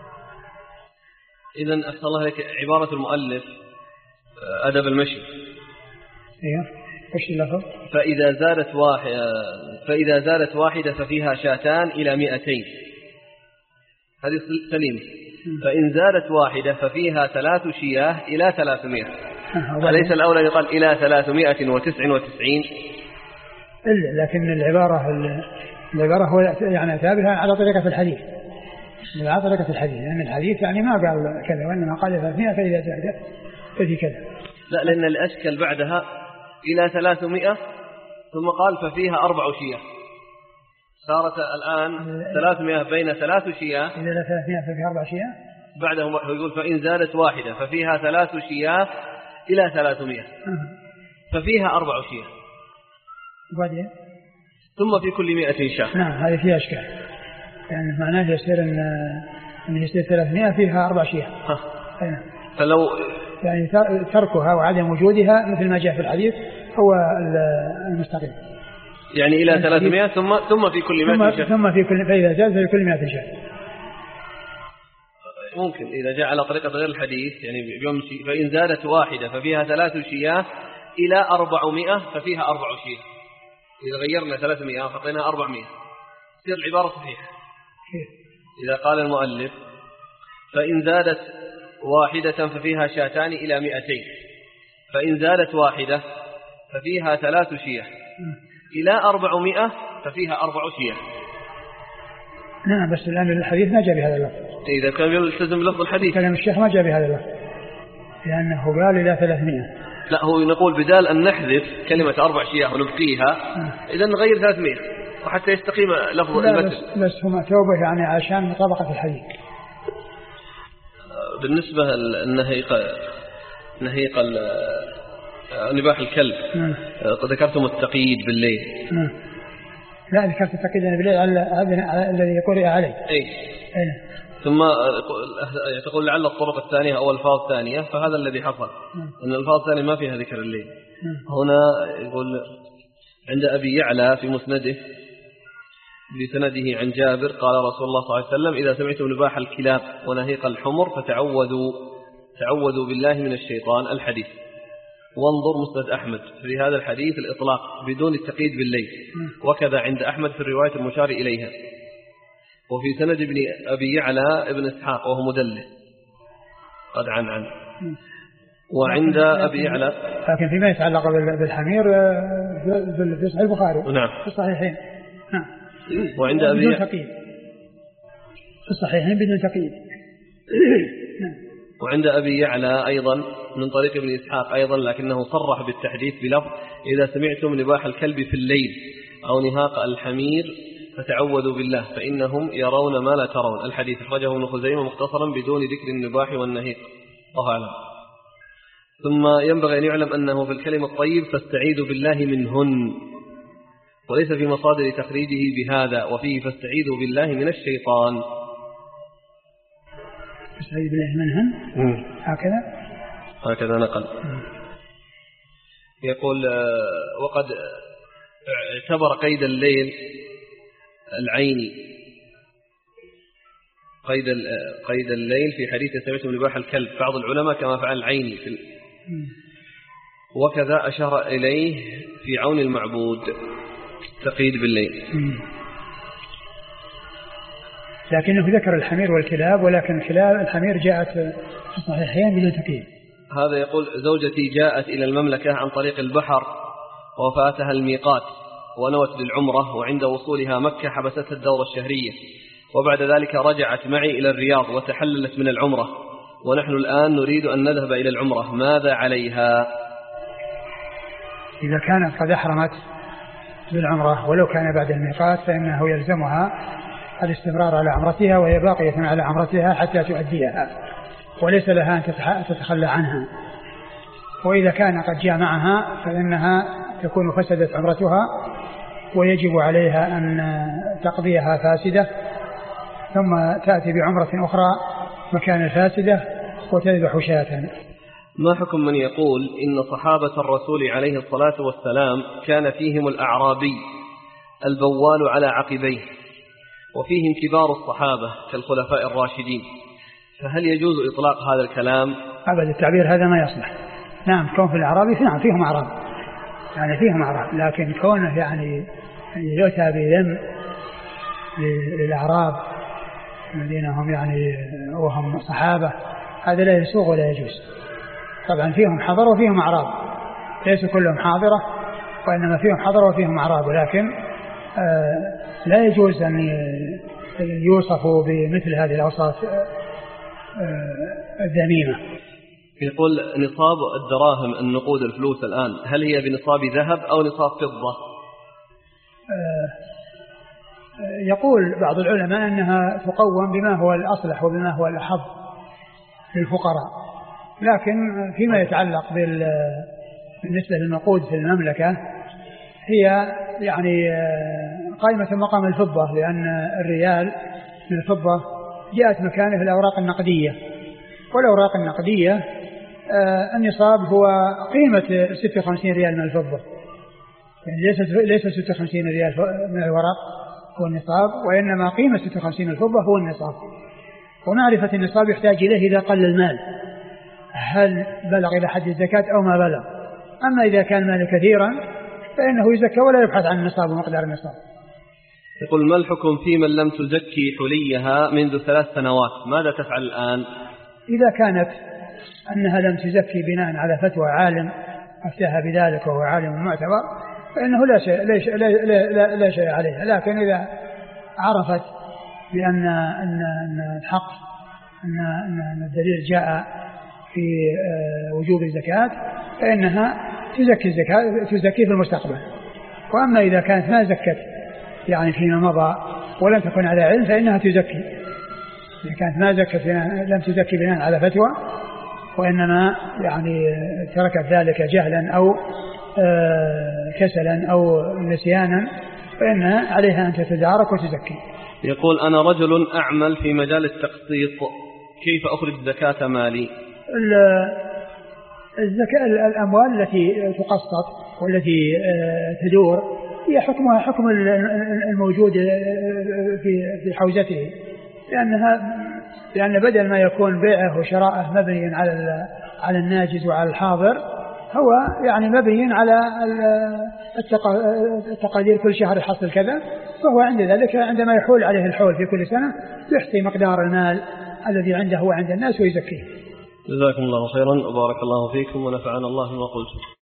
إذن أحسن الله لك عبارة المؤلف أدب المشي. إيه إيش اللفظ؟ فإذا زادت واحدة ففيها شاتان إلى 200، هذه سليمة. فإن زادت واحدة ففيها 3 شياه إلى 300. أليس الأولى يقال إلى 399؟ إلا لكن العبارة هو يعني ثابتة على طريقة الحديث، على طريقة الحديث، لأن الحديث يعني ما قال كذا، وإنما قال 300 فإذا زادت ففي كذا. لا، لأن الأشكال بعدها إلى 300 ثم قال ففيها 4 شياه، صارت الآن 300 بين 3 شياه، إذا 300 ففيها 4 شياه. بعده يقول فإن زادت واحدة ففيها 3 شياه إلى 300 ففيها 4 شياه، وبعدين ثم في كل 100 شاه. نعم، هذه فيها أشكال، يعني معناه يصير أن يصير 300 فيها 4 شياه. فلو يعني تركها وعدم وجودها مثل ما جاء في الحديث هو المستقيم، يعني إلى 300 ثم في كل 100 شاه، ثم في كل، فإذا زاد في كل 100 شاه. ممكن إذا جاء على طريقة غير الحديث يعني بيمشي، فإن زادت واحدة ففيها 3 شياه إلى 400 ففيها 4 شياه. إذا غيرنا 300 وحطينا 400 تصير العبارة صحيحة. إذا قال المؤلف فإن زادت واحدة ففيها شاتان إلى 200، فإن زادت واحدة ففيها 3 شياه إلى 400 ففيها 4 شياه. نعم، بس الآن الحديث ما جاء بهذا اللفظ. إذا كان يلتزم لفظ الحديث، كلام الشيخ ما جاء بهذا اللفظ لأنه قال إلى 300. لا، هو نقول بدال أن نحذف كلمة 4 شياه ونبقيها إذا نغير 300 وحتى يستقيم لفظ المتن. بس هم توبة يعني عشان مطابقة الحديث. بالنسبة للنهيق نباح الكلب، ذكرتم التقييد بالليل. لا، ذكرت التقييد بالليل على الذي يقول عليه. ثم تقول لعل الطرق الثانية أو الفاظ ثانية، فهذا الذي حصل أن الفاظ الثانية ما فيها ذكر الليل. هنا يقول عند أبي يعلى في مسنده بسنده عن جابر قال رسول الله صلى الله عليه وسلم إذا سمعتم نباح الكلاب ونهيق الحمر فتعوذوا بالله من الشيطان، الحديث. وانظر مسند أحمد في هذا الحديث الإطلاق بدون التقييد بالليل، وكذا عند أحمد في الرواية المشار إليها. وفي سند ابن أبي يعلى ابن إسحاق وهو مدلس قد عن وعند أبي يعلى، لكن فيما يتعلق بالحمير في صحيح البخاري. نعم، في الصحيحين. نعم. وعند أبي بدون تقييد في الصحيحين بدون تقييد. وعند أبي يعلى أيضا من طريق ابن إسحاق أيضا، لكنه صرح بالتحديث بلفظ إذا سمعتم نباح الكلب في الليل أو نهاق الحمير فتعوذوا بالله فإنهم يرون ما لا ترون، الحديث أخرجه ابن خزيمة مختصرا بدون ذكر النباح والنهيق. الله أعلم. ثم ينبغي أن يعلم أنه في الكلم الطيب فاستعيذوا بالله منهن، وليس في مصادر تخريجه بهذا، وفيه فاستعيذوا بالله من الشيطان. فاستعيذوا بالله منهن هكذا نقل. يقول وقد اعتبر قيد الليل العيني قيد الليل في حديث سمعتم نباح الكلب بعض العلماء كما فعل العيني وكذا أشار إليه في عون المعبود تقييد بالليل. لكنه ذكر الحمير والكلاب، ولكن الحمير جاءت في الصحيحين بدون تقييد. هذا يقول زوجتي جاءت إلى المملكة عن طريق البحر وفاتها الميقات ونوت للعمرة، وعند وصولها مكة حبستها الدورة الشهرية، وبعد ذلك رجعت معي إلى الرياض وتحللت من العمرة، ونحن الآن نريد أن نذهب إلى العمرة، ماذا عليها؟ إذا كانت قد أحرمت بالعمرة ولو كان بعد الميقات فإنه يلزمها الاستمرار على عمرتها، وهي باقية على عمرتها حتى تؤديها، وليس لها أن تتخلى عنها. وإذا كان قد جامعها فإنها تكون فسدت عمرتها ويجب عليها أن تقضيها فاسدة، ثم تأتي بعمرة أخرى مكان الفاسدة وتذبح شاة. ما حكم من يقول إن صحابة الرسول عليه الصلاة والسلام كان فيهم الأعرابي البوال على عقبيه وفيهم كبار الصحابة كالخلفاء الراشدين، فهل يجوز إطلاق هذا الكلام؟ أبدا، التعبير هذا ما يصلح. نعم، كون في الأعرابي نعم فيهم أعراب، يعني فيهم أعراب، لكن كونه يعني يؤتى بذم للأعراب الذين هم يعني وهم صحابة، هذا لا يسوغ ولا يجوز. طبعا فيهم حضر وفيهم أعراب، ليس كلهم حاضرة وإنما فيهم حضر وفيهم أعراب، ولكن لا يجوز أن يوصفوا بمثل هذه الأوصاف الذميمة. يقول نصاب الدراهم النقود الفلوس الآن هل هي بنصاب ذهب أو نصاب فضة؟ يقول بعض العلماء أنها تقوم بما هو الأصلح وبما هو الأحظ للفقراء، لكن فيما يتعلق بالنسبة للنقود في المملكة هي يعني قائمة مقام الفضة، لأن الريال من الفضة جاءت مكانه الأوراق النقدية، والأوراق النقدية النصاب هو قيمة 56 ريال من الفضة، يعني ليس 56 ريال من الورق هو النصاب، وإنما قيمة 56 الفضة هو النصاب. ومعرفة النصاب يحتاج إليه إذا قل المال، هل بلغ إلى حد الزكاة أو ما بلغ. أما إذا كان المال كثيرا فإنه يزكى ولا يبحث عن النصاب ومقدار النصاب. يقول ما الحكم في من لم تزكي حليها منذ 3 سنوات، ماذا تفعل الآن؟ إذا كانت أنها لم تزكي بناء على فتوى عالم أفتاها بذلك وهو عالم معتبر فإنه لا شيء عليها، لكن إذا عرفت بأن الحق أن الدليل جاء في وجوب الزكاة فإنها تزكي في المستقبل. وأما إذا كانت ما زكت يعني فيما مضى ولم تكن على علم فإنها تزكي. إذا كانت ما زكت لم تزكي بناء على فتوى وإنما يعني تركت ذلك جهلا أو كسلا أو نسيانا فإنها عليها أن تتدارك وتزكي. يقول أنا رجل أعمل في مجال التقسيط، كيف أخرج زكاة مالي؟ الزكاة الأموال التي تقسط والتي تدور هي حكمها حكم الموجود في حوزته، لأن بدل ما يكون بيعه وشراءه مبني على الناجز وعلى الحاضر هو يعني مبني على التقادير كل شهر يحصل كذا، فهو عند ذلك عندما يحول عليه الحول في كل سنة يحصي مقدار المال الذي عنده وعند الناس ويزكيه. جزاكم الله خيرا وبارك الله فيكم ونفعنا الله بما قلتم.